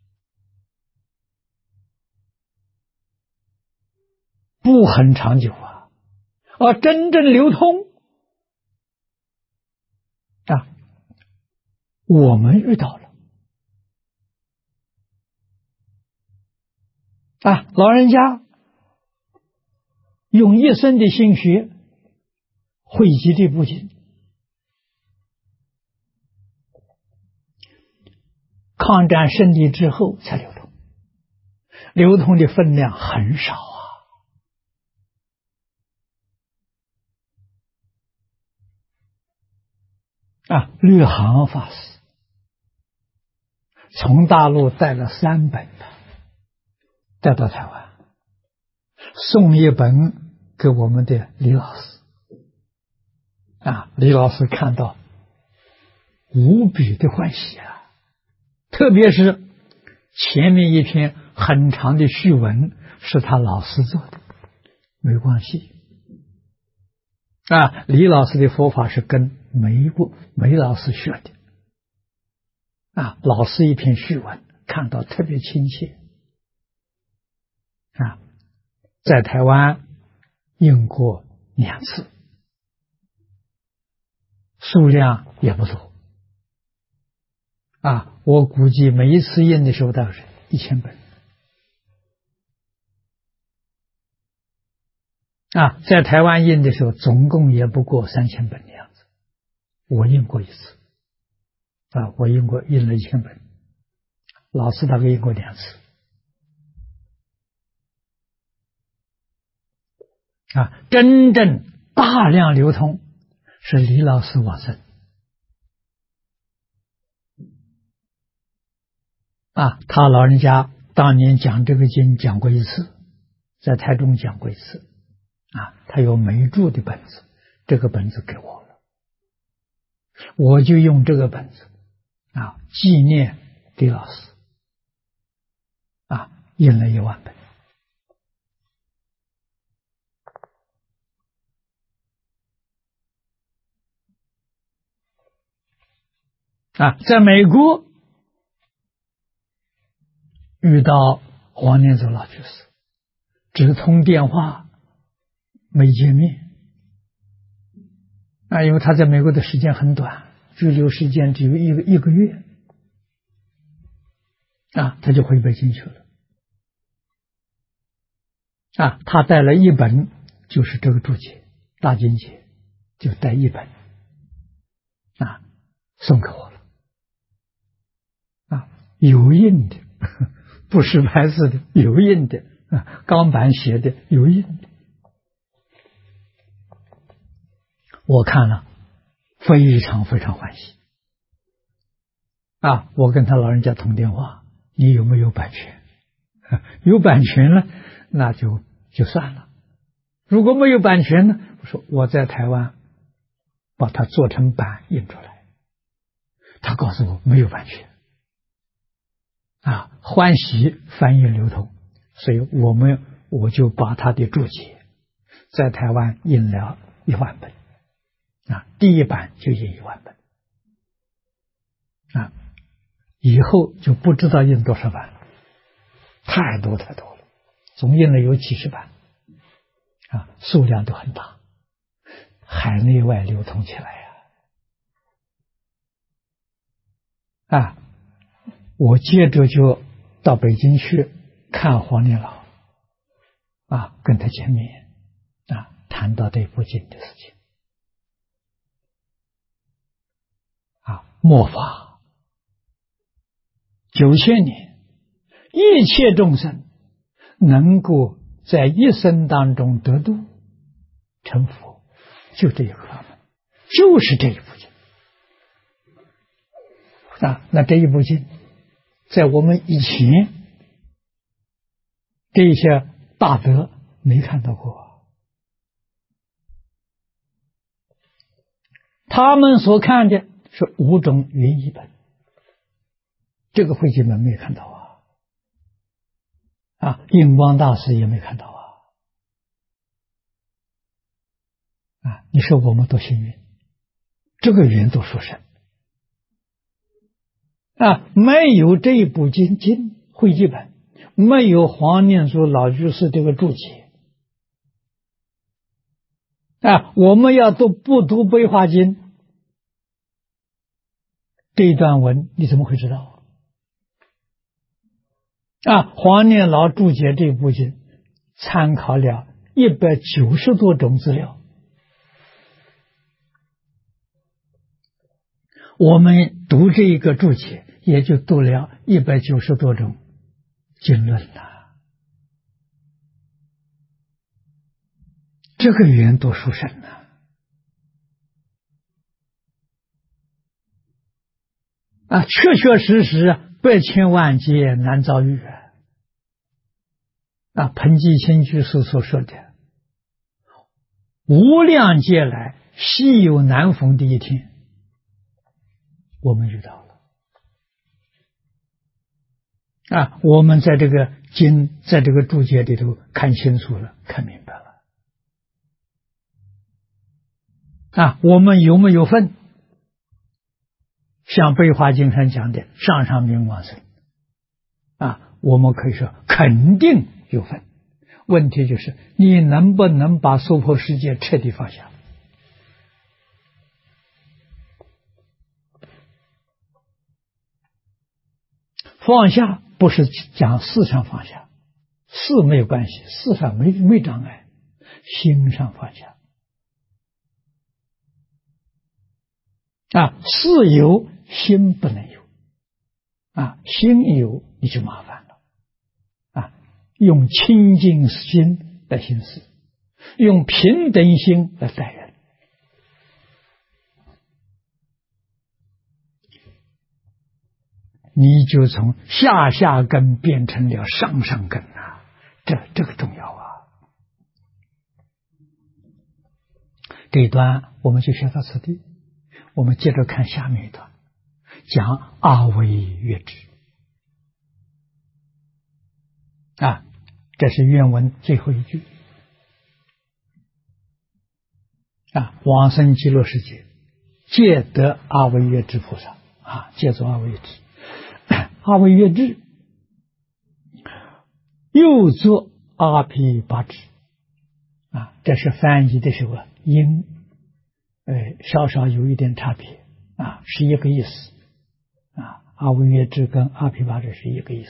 不很长久啊！真正流通我们遇到了老人家用一生的心血汇集这部经，抗战胜利之后才流通，流通的分量很少律航法师从大陆带了3本带到台湾，送一本给我们的李老师李老师看到无比的欢喜特别是前面一篇很长的序文是他老师做的，没关系李老师的佛法是跟梅老师学的老师一篇序文看到特别亲切在台湾印过2次，数量也不多我估计每一次印的时候大概是1000本在台湾印的时候总共也不过3000本的样子，我印过一次我印了1000本，老师大概印过2次真正大量流通是李老师往生他老人家当年讲这个经讲过一次，在台中讲过一次他有梅注的本子，这个本子给我了，我就用这个本子纪念李老师印了1万本在美国遇到黄念祖老居士，只通电话没见面因为他在美国的时间很短，居留时间只有一个月他就回北京去了他带了1本，就是这个注解大经解，就带1本送给我了有印的不是白字的，有印的钢板写的，有印的，我看了非常非常欢喜我跟他老人家通电话，你有没有版权有版权了那就算了，如果没有版权呢，我说我在台湾把它做成版印出来，他告诉我没有版权欢喜翻译流通，所以我就把他的注解在台湾印了1万本第1版就印1万本以后就不知道印多少版了，太多太多了，总印了有几十版数量都很大，海内外流通起来我接着就到北京去看黄念老跟他见面谈到这部经的事情末法9000年，一切众生能够在一生当中得度成佛，就这一个法门，就是这一部经那这一部经在我们以前这些大德没看到过他们所看的是五种原译本，这个慧基本没看到印光大师也没看到你说我们多幸运，这个语言都说神没有这一部经慧基本，没有黄念祖老居士这个注解我们要不读悲华经，这一段文你怎么会知道黄念老注解这部经参考了190多种资料，我们读这一个注解也就读了190多种经论了。这个语言多殊胜确确实实百千万劫难遭遇彭基清居士所说的无量劫来稀有难逢的一天，我们遇到了我们在这个经在这个注解里头看清楚了，看明白了我们有没有份？像悲华经上讲的上上明往生我们可以说肯定有份。问题就是你能不能把娑婆世界彻底放下？放下不是讲事上放下，事没有关系，事上没障碍，心上放下事有心不能有心有你就麻烦了用清净心来行事，用平等心来待人你就从下根变成了上根这个重要这一段我们就学到此地，我们接着看下面一段，讲阿惟越致这是原文最后一句往生极乐世界皆得阿惟越致菩萨皆作阿惟越致阿惟越致又作阿毗跋致这是翻译的时候音稍稍有一点差别是一个意思阿惟越致跟阿毗跋致是一个意思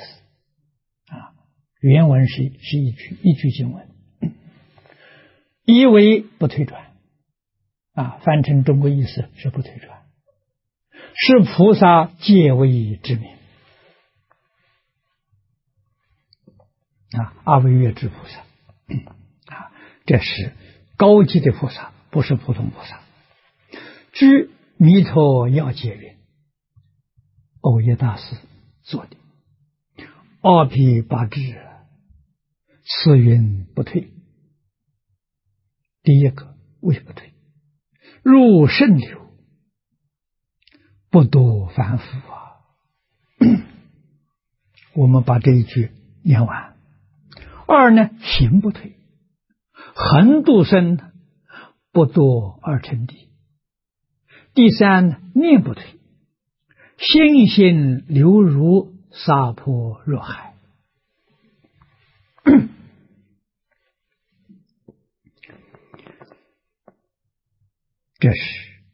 原文是一句经文，一为不退转翻成中国意思是不退转，是菩萨皆为之名阿惟越致菩萨这是高级的菩萨，不是普通菩萨。据弥陀要解云，藕益大师做的阿毗跋致此云不退，第一个为不退，入圣流，不堕凡夫我们把这一句念完。二呢，行不退，恒度生，不堕二乘地。第三呢，念不退，心心流如沙婆若海。这是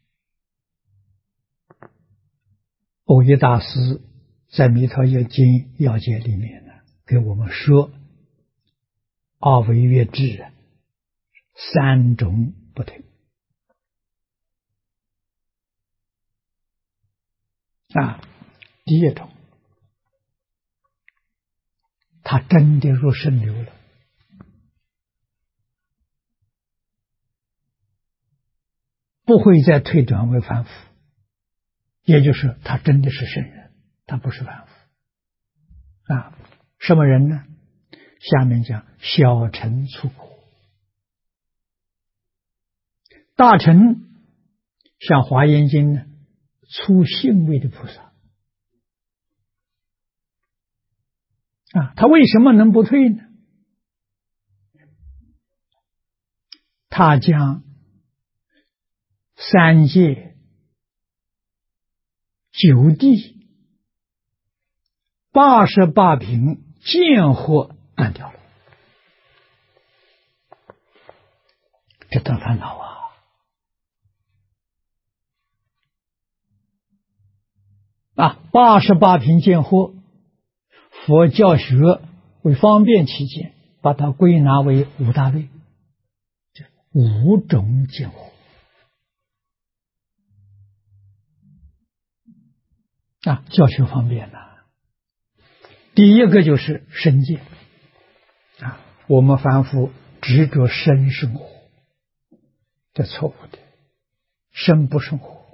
藕益大师在《弥陀经要解》里面呢，给我们说阿惟越致三种不退第一种，他真的入圣流了，不会再退转为凡夫，也就是他真的是圣人，他不是凡夫什么人呢？下面讲小乘出苦，大乘像《华严经》呢，出信位的菩萨他为什么能不退呢？他将三界九地88品见惑断掉了，这断烦恼88品见惑，佛教学为方便起见，把它归纳为五大类，5种见惑教学方便第一个就是身见我们凡夫执着身生活，这错误的，身不生活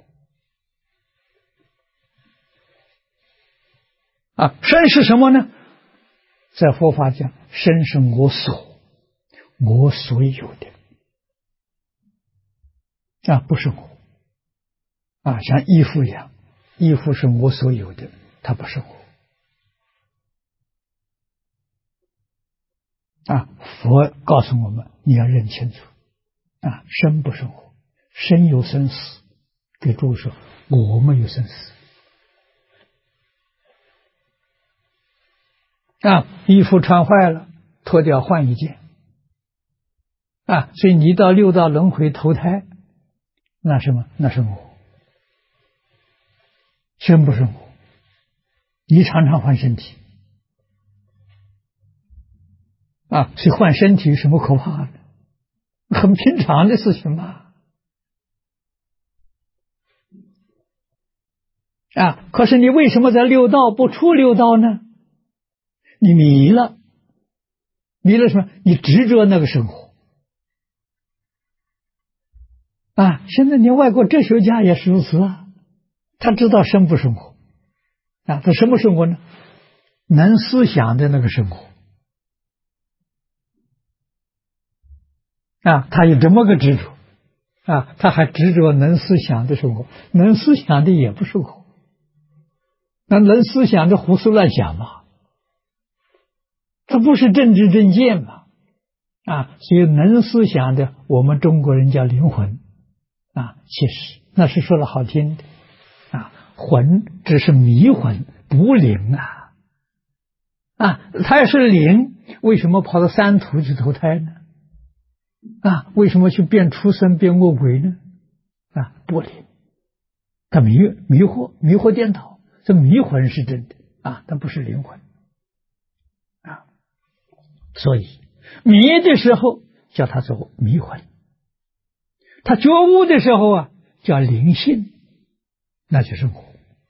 身是什么呢？在佛法讲，身是我所有的不是我像衣服一样，衣服是我所有的，它不是我佛告诉我们，你要认清楚身不是我，身有生死，给诸位说，我没有生死衣服穿坏了，脱掉换一件所以你到六道轮回投胎，那什么？那是我，身不是我，你常常换身体所以换身体有什么可怕的？很平常的事情嘛可是你为什么在六道不出六道呢？你迷了什么？你执着那个生活现在你外国哲学家也是如此他知道生不生活他什么生活呢？能思想的那个生活他有这么个执着他还执着能思想的生活，能思想的也不生活，那能思想的胡思乱想嘛，这不是正知正见嘛所以能思想的我们中国人叫灵魂其实那是说的好听的魂只是迷魂不灵他要是灵，为什么跑到三途去投胎呢？为什么去变畜生变恶鬼呢？不灵，他迷惑颠倒，这迷魂是真的但不是灵魂所以迷的时候叫他做迷魂，他觉悟的时候叫灵性，那就是我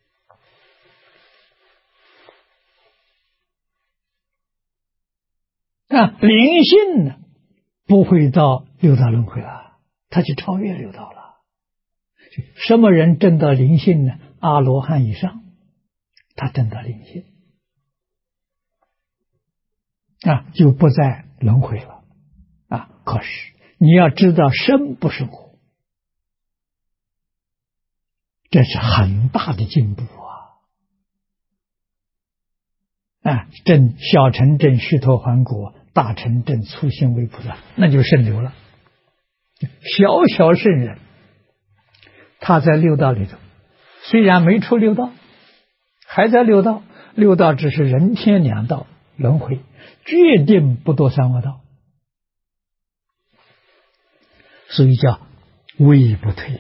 灵性呢不会到六道轮回了，他就超越六道了。什么人证到灵性呢？阿罗汉以上，他证到灵性就不再轮回了可是你要知道生不是我，这是很大的进步证小乘证须陀洹果，大乘证初心为菩萨，那就圣流了。小圣人他在六道里头，虽然没出六道，还在六道，六道只是人天两道轮回，决定不堕三恶道，所以叫位不退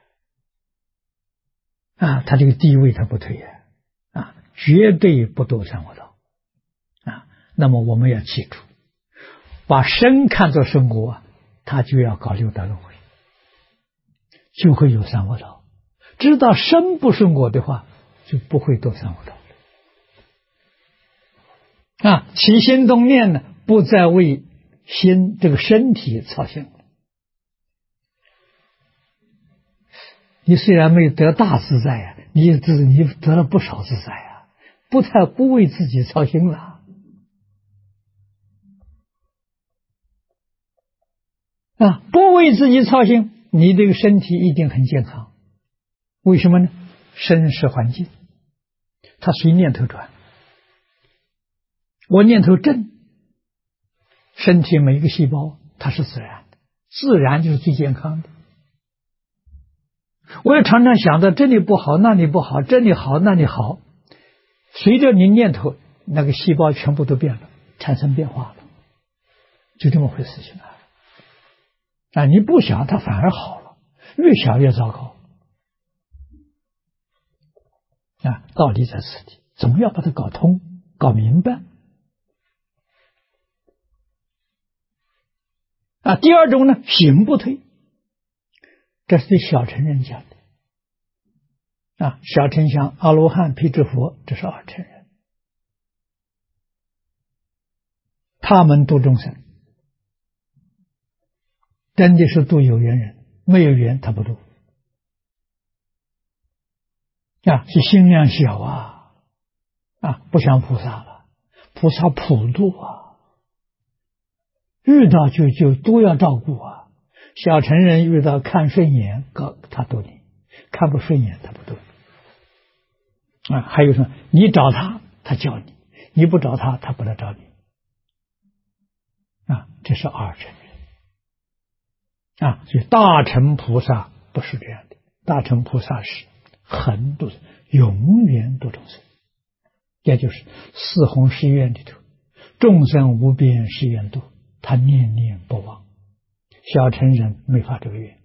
他这个地位他不退绝对不堕三恶道那么我们要记住，把身看作生活他就要搞六道轮回，就会有三恶道。知道身不是我的话，就不会堕三恶道起心动念呢，不再为心这个身体操心了。你虽然没有得大自在你得了不少自在不为自己操心了不为自己操心，你这个身体一定很健康为什么呢？身是环境，它随念头转。我念头正，身体每一个细胞它是自然的，自然就是最健康的。我也常常想到这里不好，那里不好，这里好，那里好。随着你念头，那个细胞全部都变了，产生变化了，就这么回事情啊！你不想，它反而好了，越想越糟糕啊！道理在此地，总要把它搞通、搞明白啊！第二种呢，行不退，这是对小乘人讲的啊！小乘像阿罗汉、辟支佛，这是二乘人，他们度众生，真的是度有缘人，没有缘他不度啊！是心量小啊，不像菩萨了，菩萨普度啊，遇到就都要照顾啊。小乘人遇到看顺眼，他度你；看不顺眼，他不度你啊。还有什么？你找他，他教你；你不找他，他不来找你啊。这是二乘人啊。所以大乘菩萨不是这样的，大乘菩萨是恒度，永远度众生，也就是四弘誓愿里头，众生无边誓愿度，他念念不忘。小乘人没发这个愿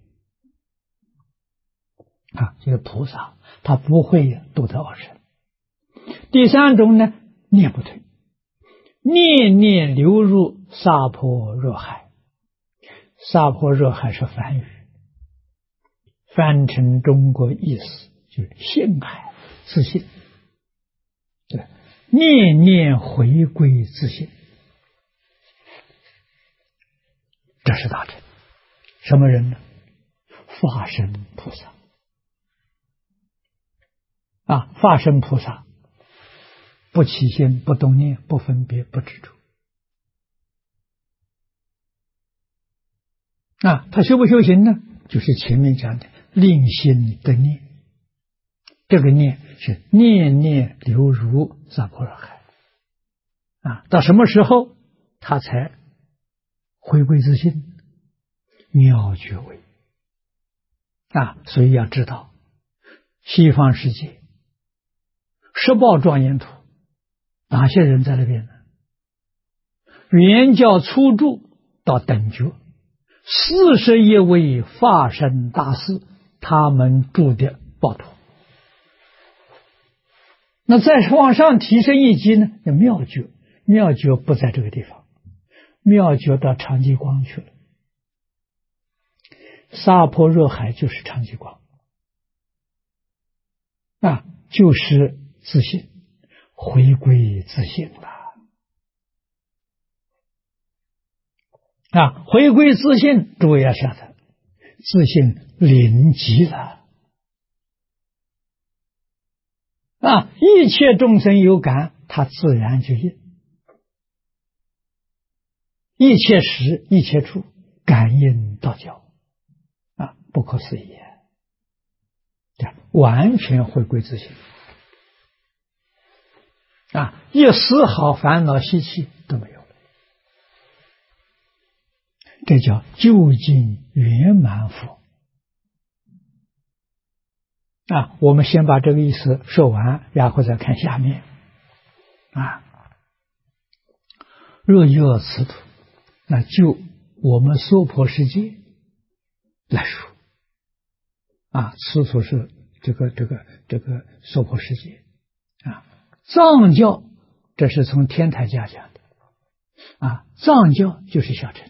啊，这个菩萨他不会度得二乘。第三种呢，念不退，念念流入萨婆若海。萨婆若海是梵语，翻成中国意思就是信海，自信，对，念念回归自信，这是大乘。什么人呢？法身菩萨啊！法身菩萨不起心，不动念，不分别，不执着啊！他修不修行呢？就是前面讲的令心得念，这个念是念念流入萨婆若海啊！到什么时候他才回归自信？妙觉位啊！所以要知道，西方世界十报庄严土，哪些人在那边呢？原教初住到等觉，41位法身大士，他们住的报土。那再往上提升一级呢？叫妙觉，妙觉不在这个地方，妙觉到长寂光去了。萨婆若海就是长寂光啊，就是自信，回归自信了啊！回归自信，诸位要晓得，自信临极了啊！一切众生有感，他自然就应；一切时，一切处，感应道交。不可思议完全回归自信啊！一丝毫烦恼习气都没有了，这叫究竟圆满佛啊！我们先把这个意思说完，然后再看下面啊。若有此土，那就我们娑婆世界来说啊，此土是这个娑婆世界啊。藏教这是从天台家讲的啊，藏教就是小乘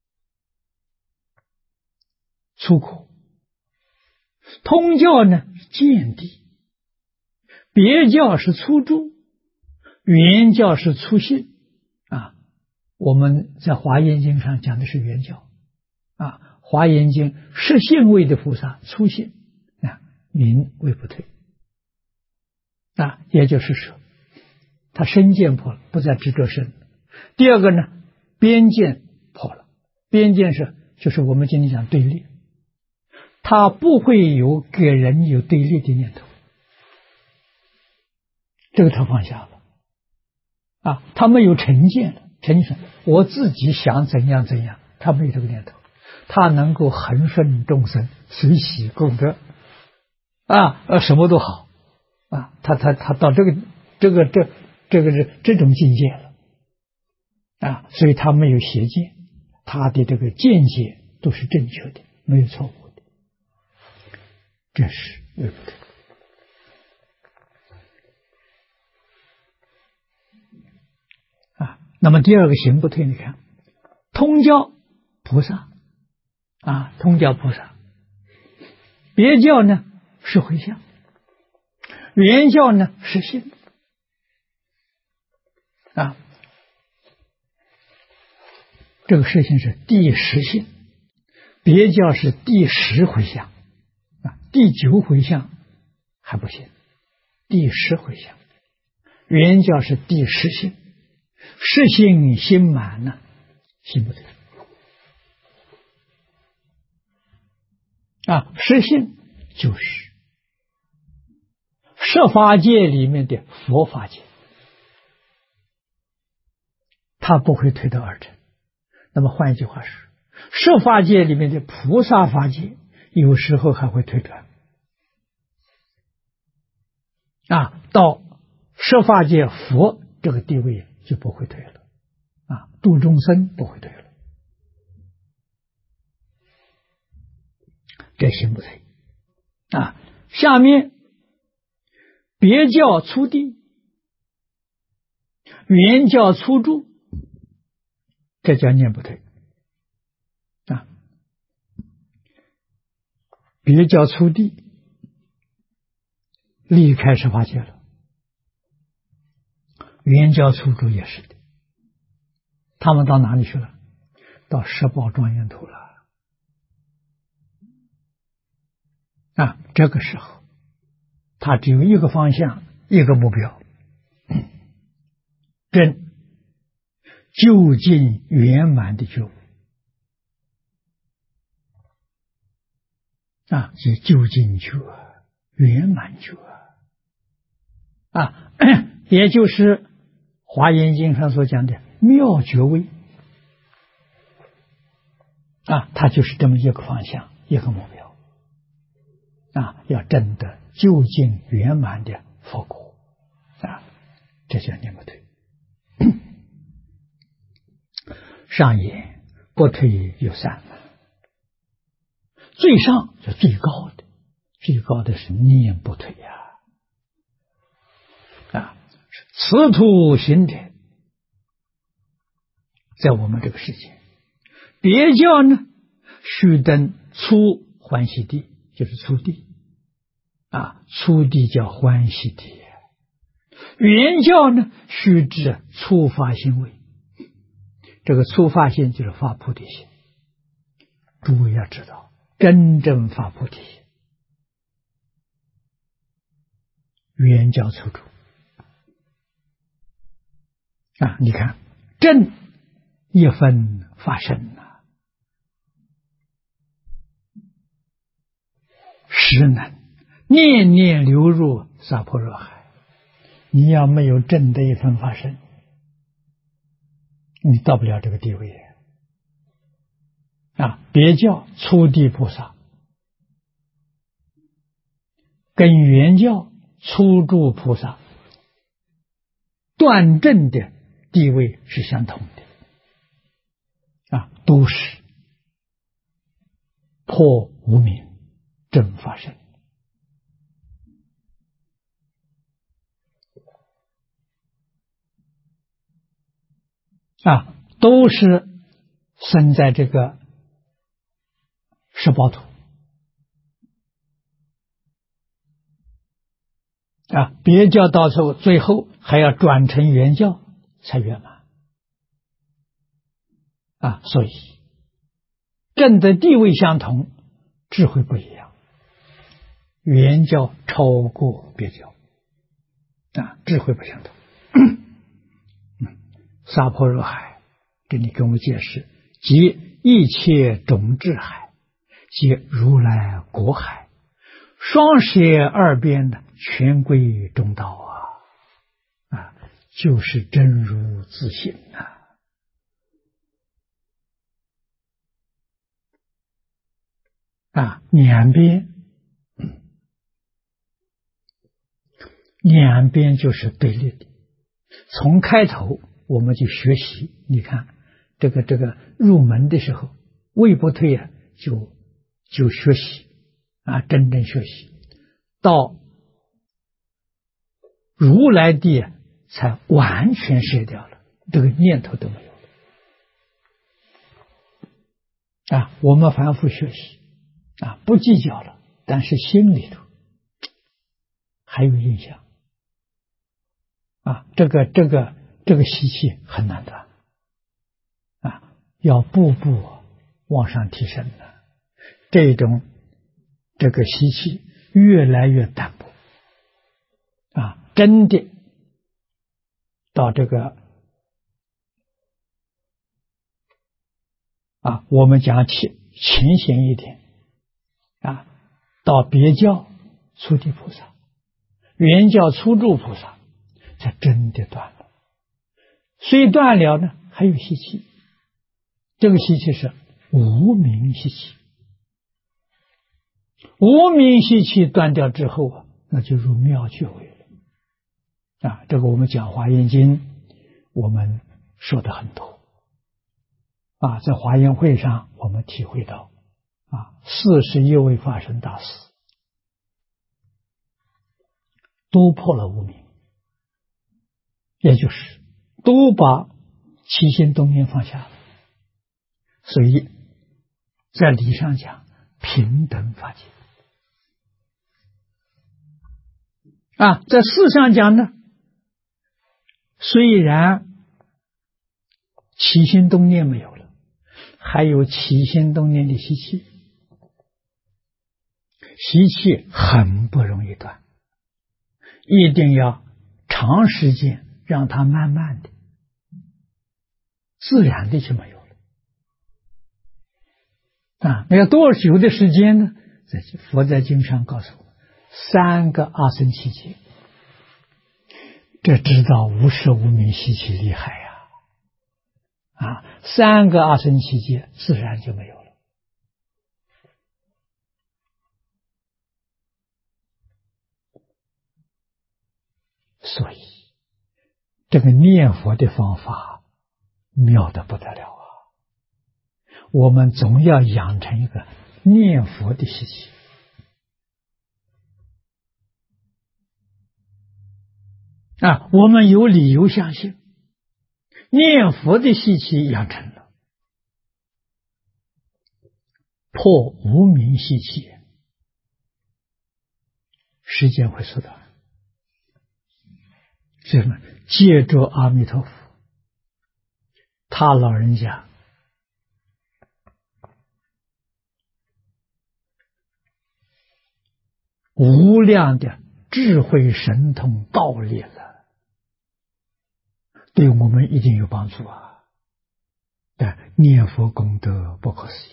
粗苦，通教呢见地，别教是粗住，原教是粗信啊。我们在华严经上讲的是原教啊。华严经实信位的菩萨粗信啊，名为不退啊，也就是说他身见破了，不再执着身。第二个呢，边见破了，边见就是我们今天讲对立， 他不会有给人有对立的念头，这个他放下了啊，他没有成见了，成见我自己想怎样怎样，他没有这个念头，他能够恒顺众生，随喜功德啊，什么都好啊，他到这种境界了啊，所以他没有邪见，他的这个见解都是正确的，没有错误的，这是对不对？啊，那么第二个行不退，你看，通教菩萨啊，通教菩萨，别教呢是回向，原教呢是信啊，这个事情是第十信，别教是第10回向啊，第9回向还不行，第10回向，原教是第10信，实信心满呢，心不退啊，实信就是十法界里面的佛法界，他不会退到二乘。那么换一句话说，十法界里面的菩萨法界有时候还会退转啊，到十法界佛这个地位就不会退了啊，度众生不会退了，这行不退啊。下面别教初地，原教初住，这叫念不退啊。别教初地离开十法界了，原教初住也是的，他们到哪里去了？到十宝庄严土了啊。这个时候他只有一个方向，一个目标，真究竟圆满的觉悟啊，是究竟觉圆满觉啊，也就是华严经上所讲的妙觉位啊，它就是这么一个方向，一个目标啊，要证得究竟圆满的佛果啊，这叫念不退。上言不退有三，最上是最高的，最高的是念不退啊，此土行者，在我们这个世界，别教呢须登初欢喜地，就是初地啊，初地叫欢喜地，原教呢须至初发心位，这个初发心就是发菩提心，诸位要知道，真正发菩提心，原教初住啊，你看正一分发生啊，实能念念流入娑婆若海，你要没有正的一分发生，你到不了这个地位啊！别教初地菩萨跟原教初住菩萨断正的地位是相同的啊，都是破无明正发生啊，都是生在这个十宝土啊，别教到最后还要转成原教才圆满啊，所以正的地位相同，智慧不一样，原教超过别教啊，智慧不相同。娑婆若海，这里跟我解释，即一切种智海， 即如来果海，双舍二边的全归中道就是真如自性两边就是对立的。从开头我们就学习，你看这个入门的时候，位不退就学习真正学习，到如来地才完全舍掉了，这个念头都没有了我们反复学习不计较了，但是心里头还有印象这个习气很难断要步步往上提升的，这个习气越来越淡薄真的到这个我们讲浅显一点到别教初地菩萨、原教初住菩萨才真的断了。虽断了呢，还有习气，这个习气是无明习气。无明习气断掉之后那就入妙觉位了这个我们讲华严经我们说的很多在华严会上我们体会到41位法身大师都破了无明，也就是都把起心动念放下了，所以在理上讲平等法界在事上讲呢，虽然起心动念没有了，还有起心动念的习气，习气很不容易断，一定要长时间让它慢慢的自然的就没有了那要多久的时间呢？佛在经上告诉我们3个阿僧祇劫，这知道无始无明习气厉害3个阿僧祇劫自然就没有了。所以这个念佛的方法妙得不得了我们总要养成一个念佛的习气我们有理由相信念佛的习气养成了，破无明习气时间会缩短。什么？借着阿弥陀佛他老人家无量的智慧神通道力了，对我们一定有帮助但念佛功德不可思议。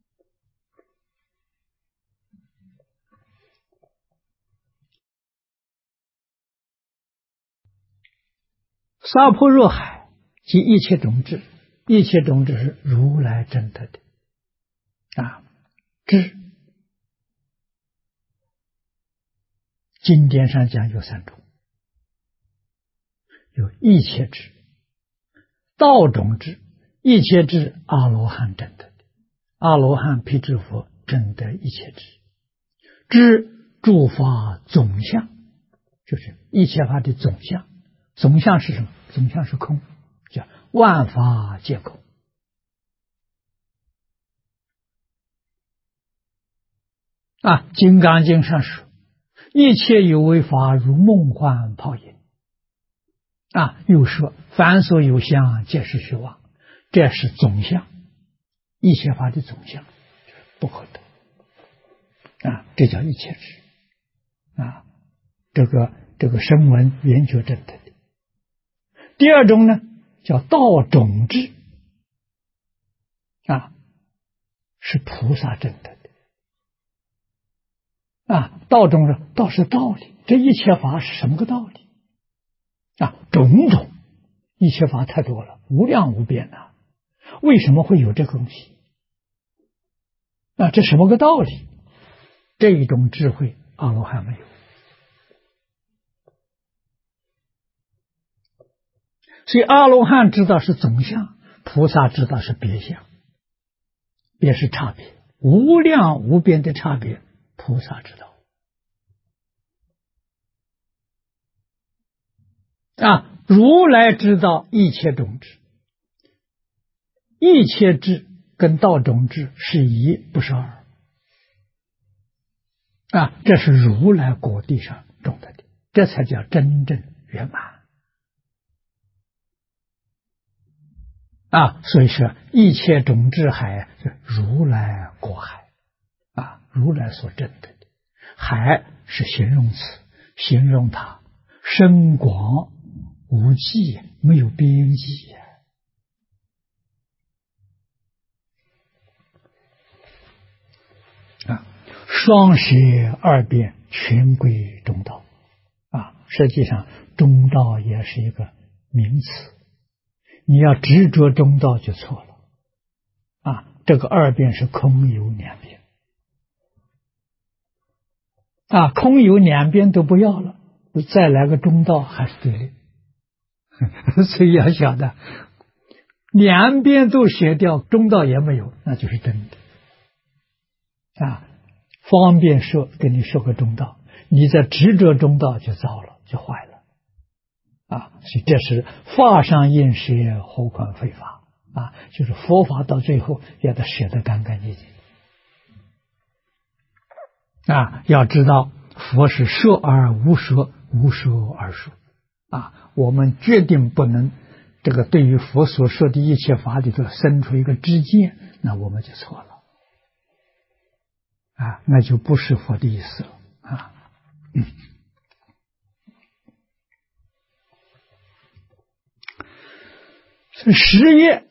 沙婆若海即一切种智，一切种智是如来真德的智。经典上讲有3种，有一切智、道种智。一切智阿罗汉真德的，阿罗汉辟支佛真得一切智。智诸法总相，就是一切法的总相。总相是什么？总相是空，叫万法皆空。金刚经上说一切有为法如梦幻泡影又说凡所有相皆是虚妄，这是总相，一切法的总相不可得这叫一切智这个声闻缘觉真得的。第二种呢叫道种智是菩萨真得的。 道中说道是道理，这一切法是什么个道理？种种一切法太多了，无量无边呐。为什么会有这个东西？这什么个道理？这一种智慧阿罗汉没有。所以阿罗汉知道是总相，菩萨知道是别相，别是差别，无量无边的差别，菩萨知道。如来知道一切种智，一切智跟道种智是一，不是二。这是如来果地上种的，这才叫真正圆满。所以说一切种智海是如来果海，如来所证的。海是形容词，形容它深广无际，没有边际。双舍二边全归中道。实际上中道也是一个名词，你要执着中道就错了。这个二边是空有两边。空有两边都不要了，再来个中道还是对立。所以要晓得，两边都舍掉，中道也没有，那就是真的。方便说给你说个中道，你在执着中道就糟了，就坏了。所以这是法上应舍，何况非法。就是佛法到最后要得舍得干干净净。要知道佛是说而无说，无说而说。我们决定不能这个对于佛所说的一切法里头生出一个知见，那我们就错了。那就不是佛的意思了。所以10月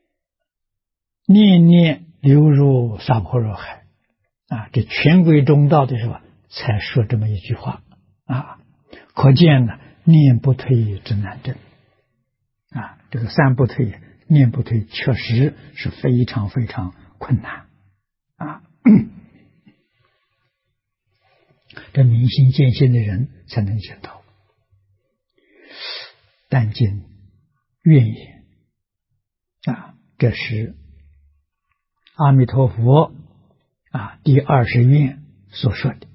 念念流入萨婆若海。这全归中道的时候才说这么一句话。可见呢，念不退之难证。这个三不退念不退确实是非常非常困难。这明心见性的人才能见到。但尽愿言。这是阿弥陀佛第20愿所说的。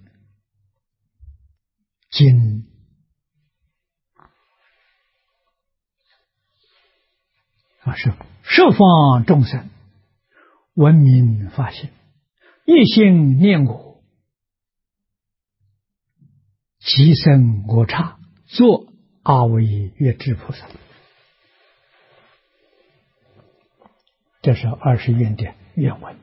今是十方众生闻名发心，一心念我，即生我刹，作阿惟越致菩萨。这是20愿的原文。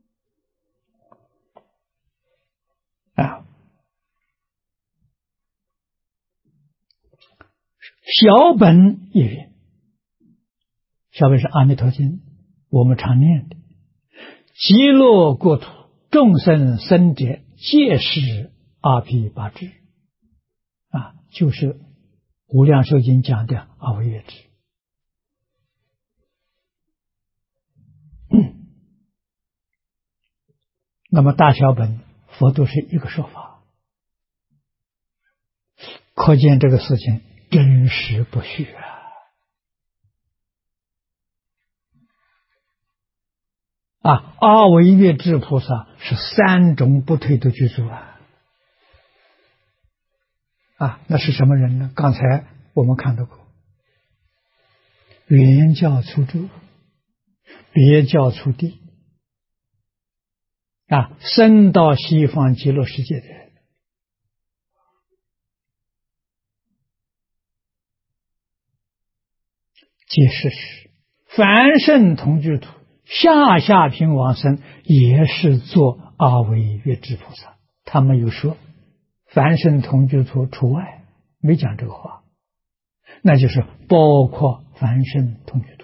小本一愿，小本是阿弥陀经，我们常念的。极乐国土众生生者，皆是阿毗跋致。就是无量寿经讲的阿惟越致。那么大小本佛都是一个说法，可见这个事情真实不虚。阿惟越致菩萨是3种不退的具足。那是什么人呢？刚才我们看到过，原教初住，别教初地，生到西方极乐世界的人，皆是凡圣同居土，下品往生也是做阿惟越致菩萨。他没有说凡圣同居土除外，没讲这个话，那就是包括凡圣同居土。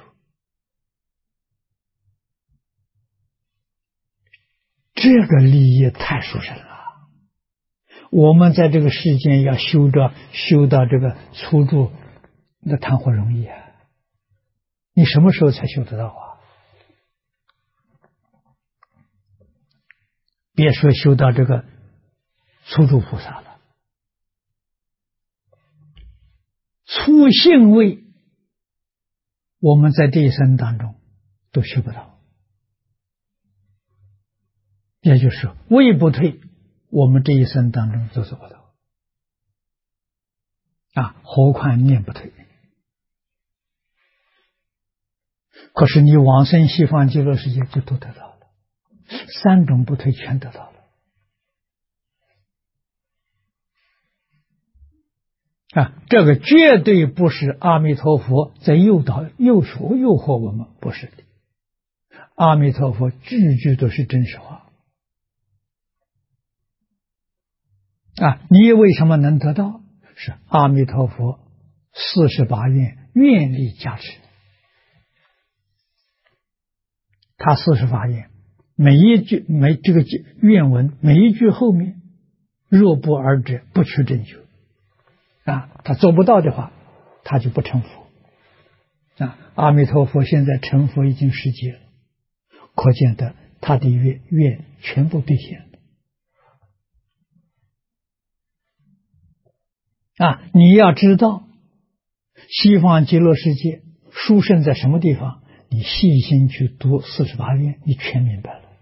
这个利益太殊胜了。 我们在这个世间要修到这个初住，那谈何容易啊！你什么时候才修得到啊？别说修到这个初住菩萨了，初信位，我们在这一生当中都修不到。也就是位不退，我们这一生当中都做不到啊，何况念不退。可是你往生西方极乐世界就都得到了，三种不退全得到了啊！这个绝对不是阿弥陀佛在诱惑我们，不是的。阿弥陀佛句句都是真实话啊！你为什么能得到？是阿弥陀佛48愿愿力加持。他48愿，每一句这个愿文每一句后面，若不尔者，不取正觉啊！他做不到的话，他就不成佛啊！阿弥陀佛现在成佛已经10劫了，可见的他的愿全部兑现了啊！你要知道西方极乐世界殊胜在什么地方，你细心去读48愿，你全明白了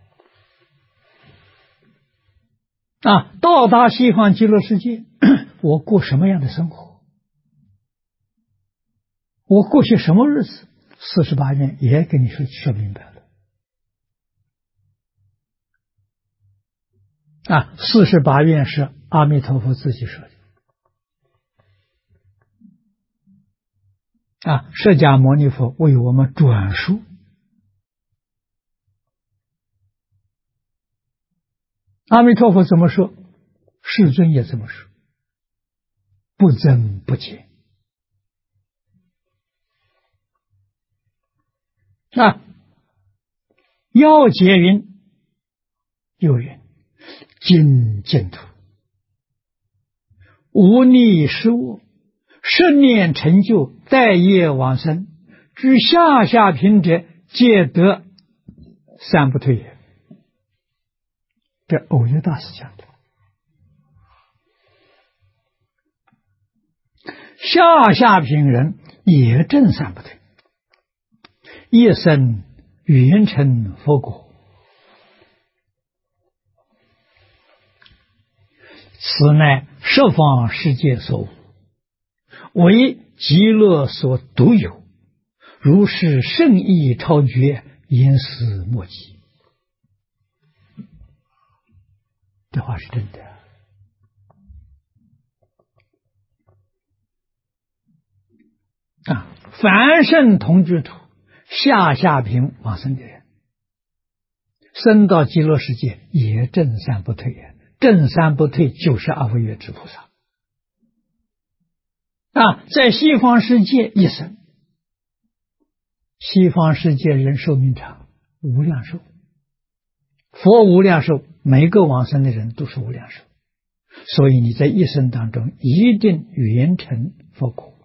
啊！到达西方极乐世界，我过什么样的生活，我过些什么日子，48愿也给你说明白了啊！48愿是阿弥陀佛自己说的啊，释迦牟尼佛为我们转述。阿弥陀佛怎么说，世尊也这么说，不增不减啊。要解云，有云今净土无逆失误10念成就，待业往生，居下品者，皆得三不退也。这藕益大师讲的，下品人也证三不退，一生圆成佛果。此乃十方世界所无，为极乐所独有，如是圣意超绝，言思莫及。这话是真的啊！凡圣同居土下品往生的人，生到极乐世界也证三不退也。证三不退就是阿惟越致菩萨啊！在西方世界一生，西方世界人寿命长，无量寿，佛无量寿，每个往生的人都是无量寿，所以你在一生当中一定圆成佛果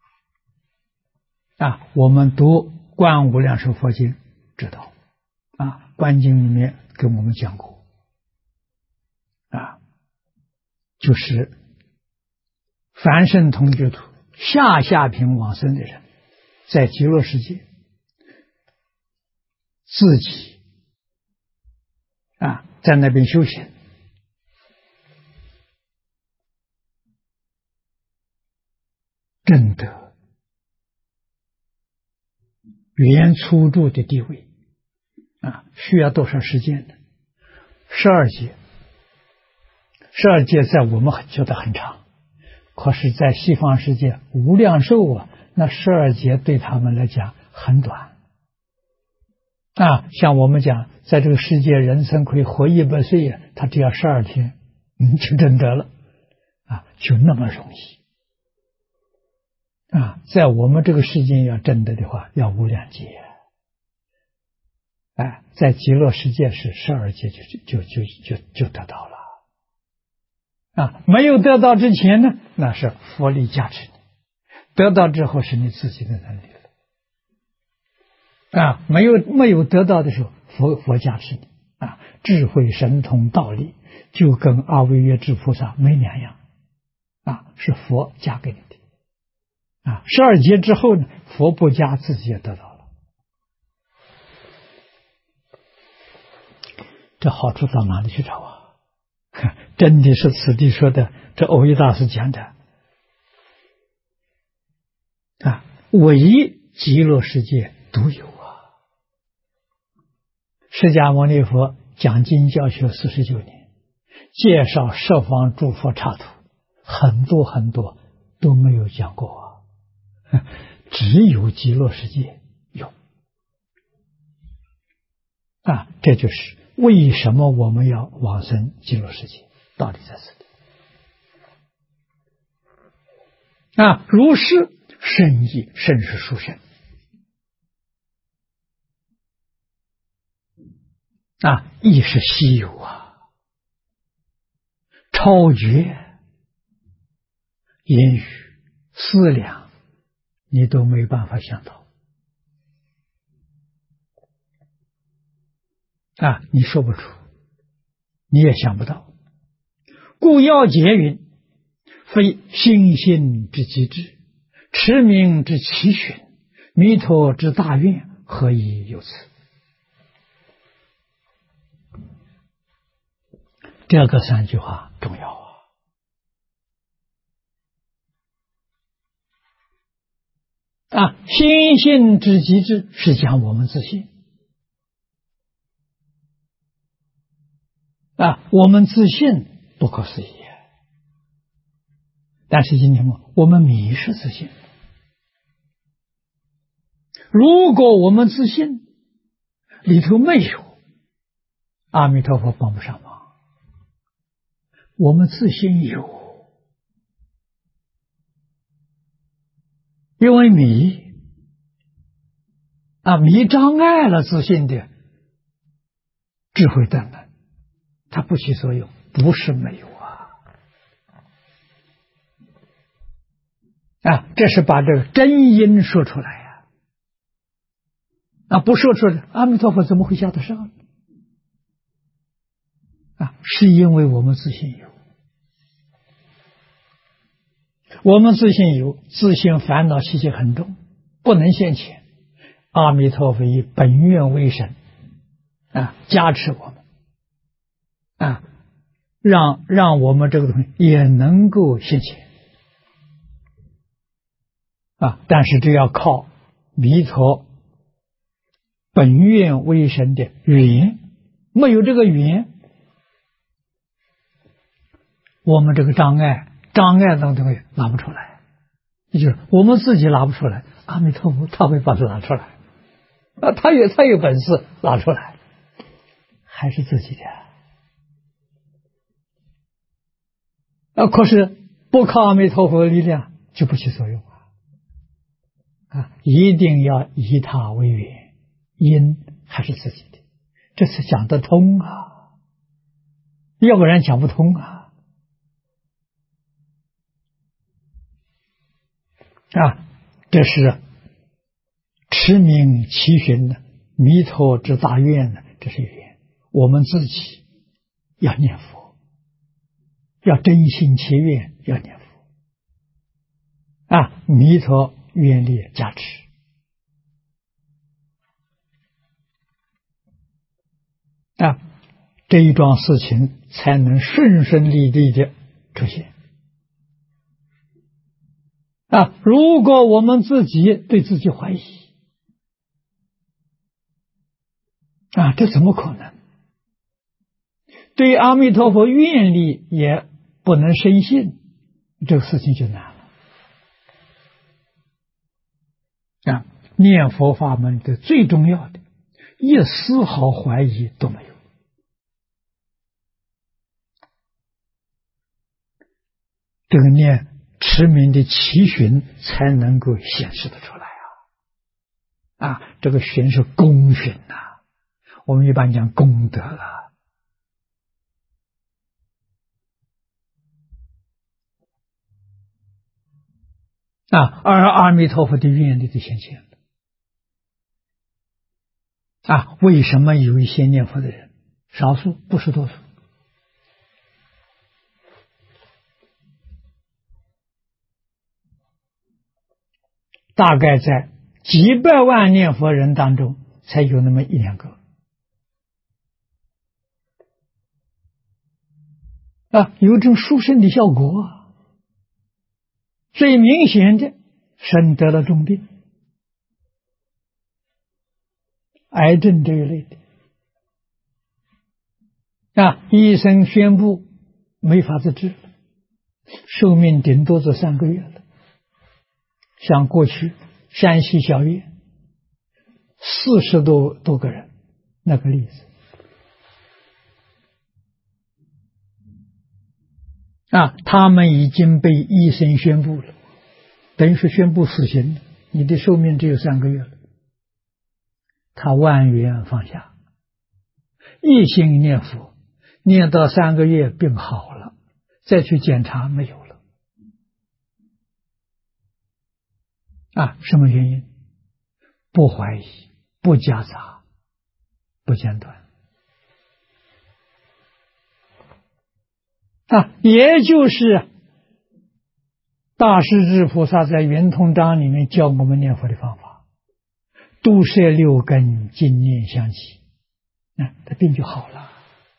啊！我们读《观无量寿佛经》知道啊，《观经》里面跟我们讲过啊，就是凡圣同居土下品往生的人，在极乐世界自己啊在那边修行，证得原初住的地位啊，需要多少时间呢？12劫。12劫在我们觉得很长，可是在西方世界无量寿啊，那12劫对他们来讲很短啊。像我们讲在这个世界人生可以活100岁呀，他只要12天就证得了啊，就那么容易啊。在我们这个世界要证得的话要无量劫哎，在极乐世界是12劫就得到了没有得到之前呢，那是佛力加持你；得到之后是你自己的能力了。没有得到的时候，佛加持你智慧神通道力，就跟阿惟越致菩萨没两样是佛加给你的12劫之后呢，佛不加，自己也得到了。这好处到哪里去找真的是此地说的，这藕益大师讲的唯极乐世界独有释迦牟尼佛讲经教学49年，介绍十方诸佛刹土，很多很多都没有讲过只有极乐世界有这就是为什么我们要往生极乐世界，道理在此地如是甚义，甚是殊胜亦是稀有超绝言语思量你都没办法想到你说不出，你也想不到。故要解云：非心性之极致，持名之奇寻，弥陀之大愿，何以有此？这个3句话重要心性之极致是讲我们自信我们自信不可思议但是今天我们迷失自信。如果我们自信里头没有，阿弥陀佛帮不上忙。我们自信有，因为迷障碍了自信的智慧等等，它不起作用，不是没有这是把这个真因说出来不说出来，阿弥陀佛怎么会下得上是因为我们自信有，我们自信有，自信烦恼习气很重，不能现前。阿弥陀佛以本愿为神加持我们让我们这个东西也能够现前但是这要靠弥陀本愿为神的缘，没有这个缘，我们这个障碍的东西拿不出来，也就是我们自己拿不出来，阿弥陀佛他会把它拿出来他有本事拿出来，还是自己的可是不靠阿弥陀佛的力量就不起作用一定要以他为缘，因还是自己的，这是讲得通要不然讲不通这是持名奇寻的弥陀之大愿呢，这是缘。我们自己要念佛，要真心切愿，要念佛弥陀愿力加持这一桩事情才能顺顺利利的出现如果我们自己对自己怀疑这怎么可能？对阿弥陀佛愿力也不能深信，这个事情就难了念佛法门的最重要的一丝毫怀疑都没有，这个念持名的奇寻才能够显示得出来这个寻是功寻我们一般讲功德了而阿弥陀佛的愿力就显现了。为什么有一些念佛的人，少数不是多数，大概在几百万念佛人当中，才有那么一两个。有这种殊胜的效果最明显的，生得了重病，癌症这一类的，医生宣布没法子治了，寿命顶多就3个月了。像过去山西小院40多个人那个例子。他们已经被医生宣布了，等于是宣布死刑了，你的寿命只有3个月了。他万缘放下，一心念佛，念到3个月病好了，再去检查没有了。什么原因？不怀疑，不夹杂，不间断。也就是大势至菩萨在圆通章里面教我们念佛的方法，度摄6根，精念相继，这病就好了。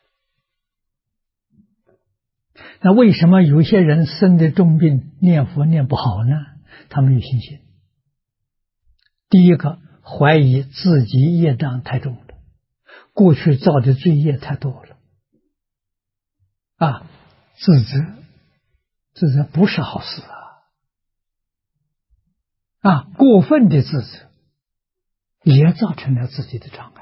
那为什么有些人生的重病念佛念不好呢？他没有信心。第一个，怀疑自己业障太重了，过去造的罪业太多了。自责不是好事过分的自责也造成了自己的障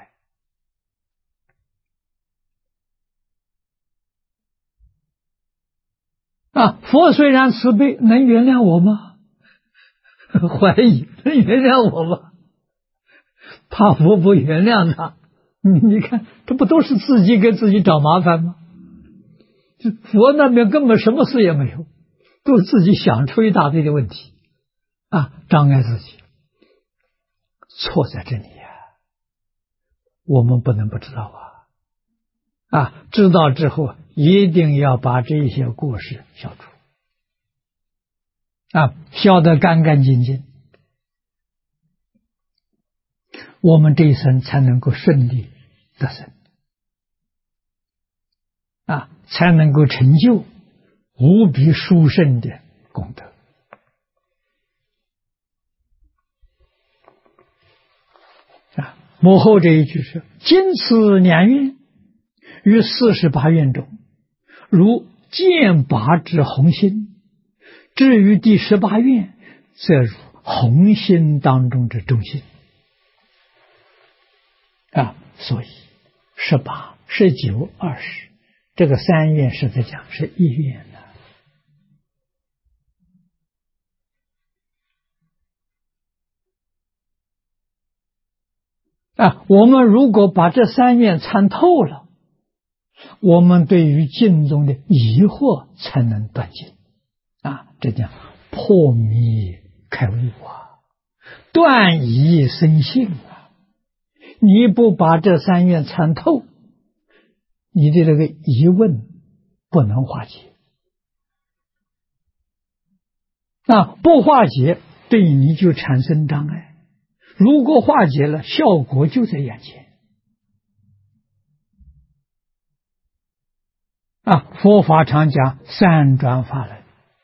碍。佛虽然慈悲，能原谅我吗？怀疑能原谅我吗？怕佛不原谅他，你看这不都是自己给自己找麻烦吗？佛那边根本什么事也没有，都自己想出一大堆的问题障碍自己。错在这里我们不能不知道知道之后一定要把这些过失消除消得干干净净，我们这一生才能够顺利得生才能够成就无比殊胜的功德幕后这一句是：今此2愿于48愿中，如剑拔之红心；至于第18愿，则如红心当中之中心。所以18、19、20这个3愿是在讲是1愿我们如果把这3愿参透了，我们对于经中的疑惑才能断尽这叫破迷开悟断疑生信你不把这3愿参透，你的这个疑问不能化解不化解对你就产生障碍，如果化解了，效果就在眼前佛法常讲3转法轮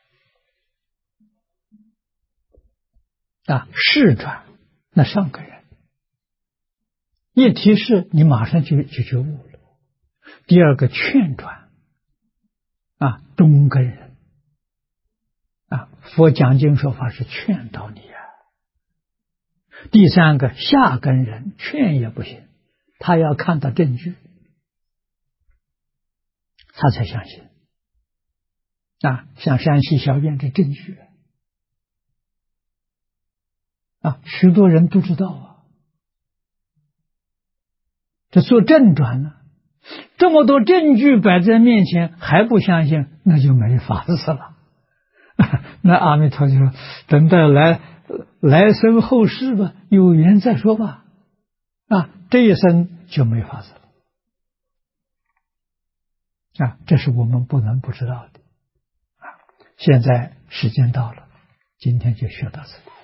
示转，那上个人一提示你马上就觉悟了。第二个劝转中根人佛讲经说法是劝导你第三个下根人，劝也不行，他要看到证据他才相信像山西小院这证据许多人都知道这做正转呢，这么多证据摆在面前还不相信，那就没法子了那阿弥陀就说：“等到来生后世吧，有缘再说吧。啊，这一生就没法子了。啊，这是我们不能不知道的。啊，现在时间到了，今天就学到这里。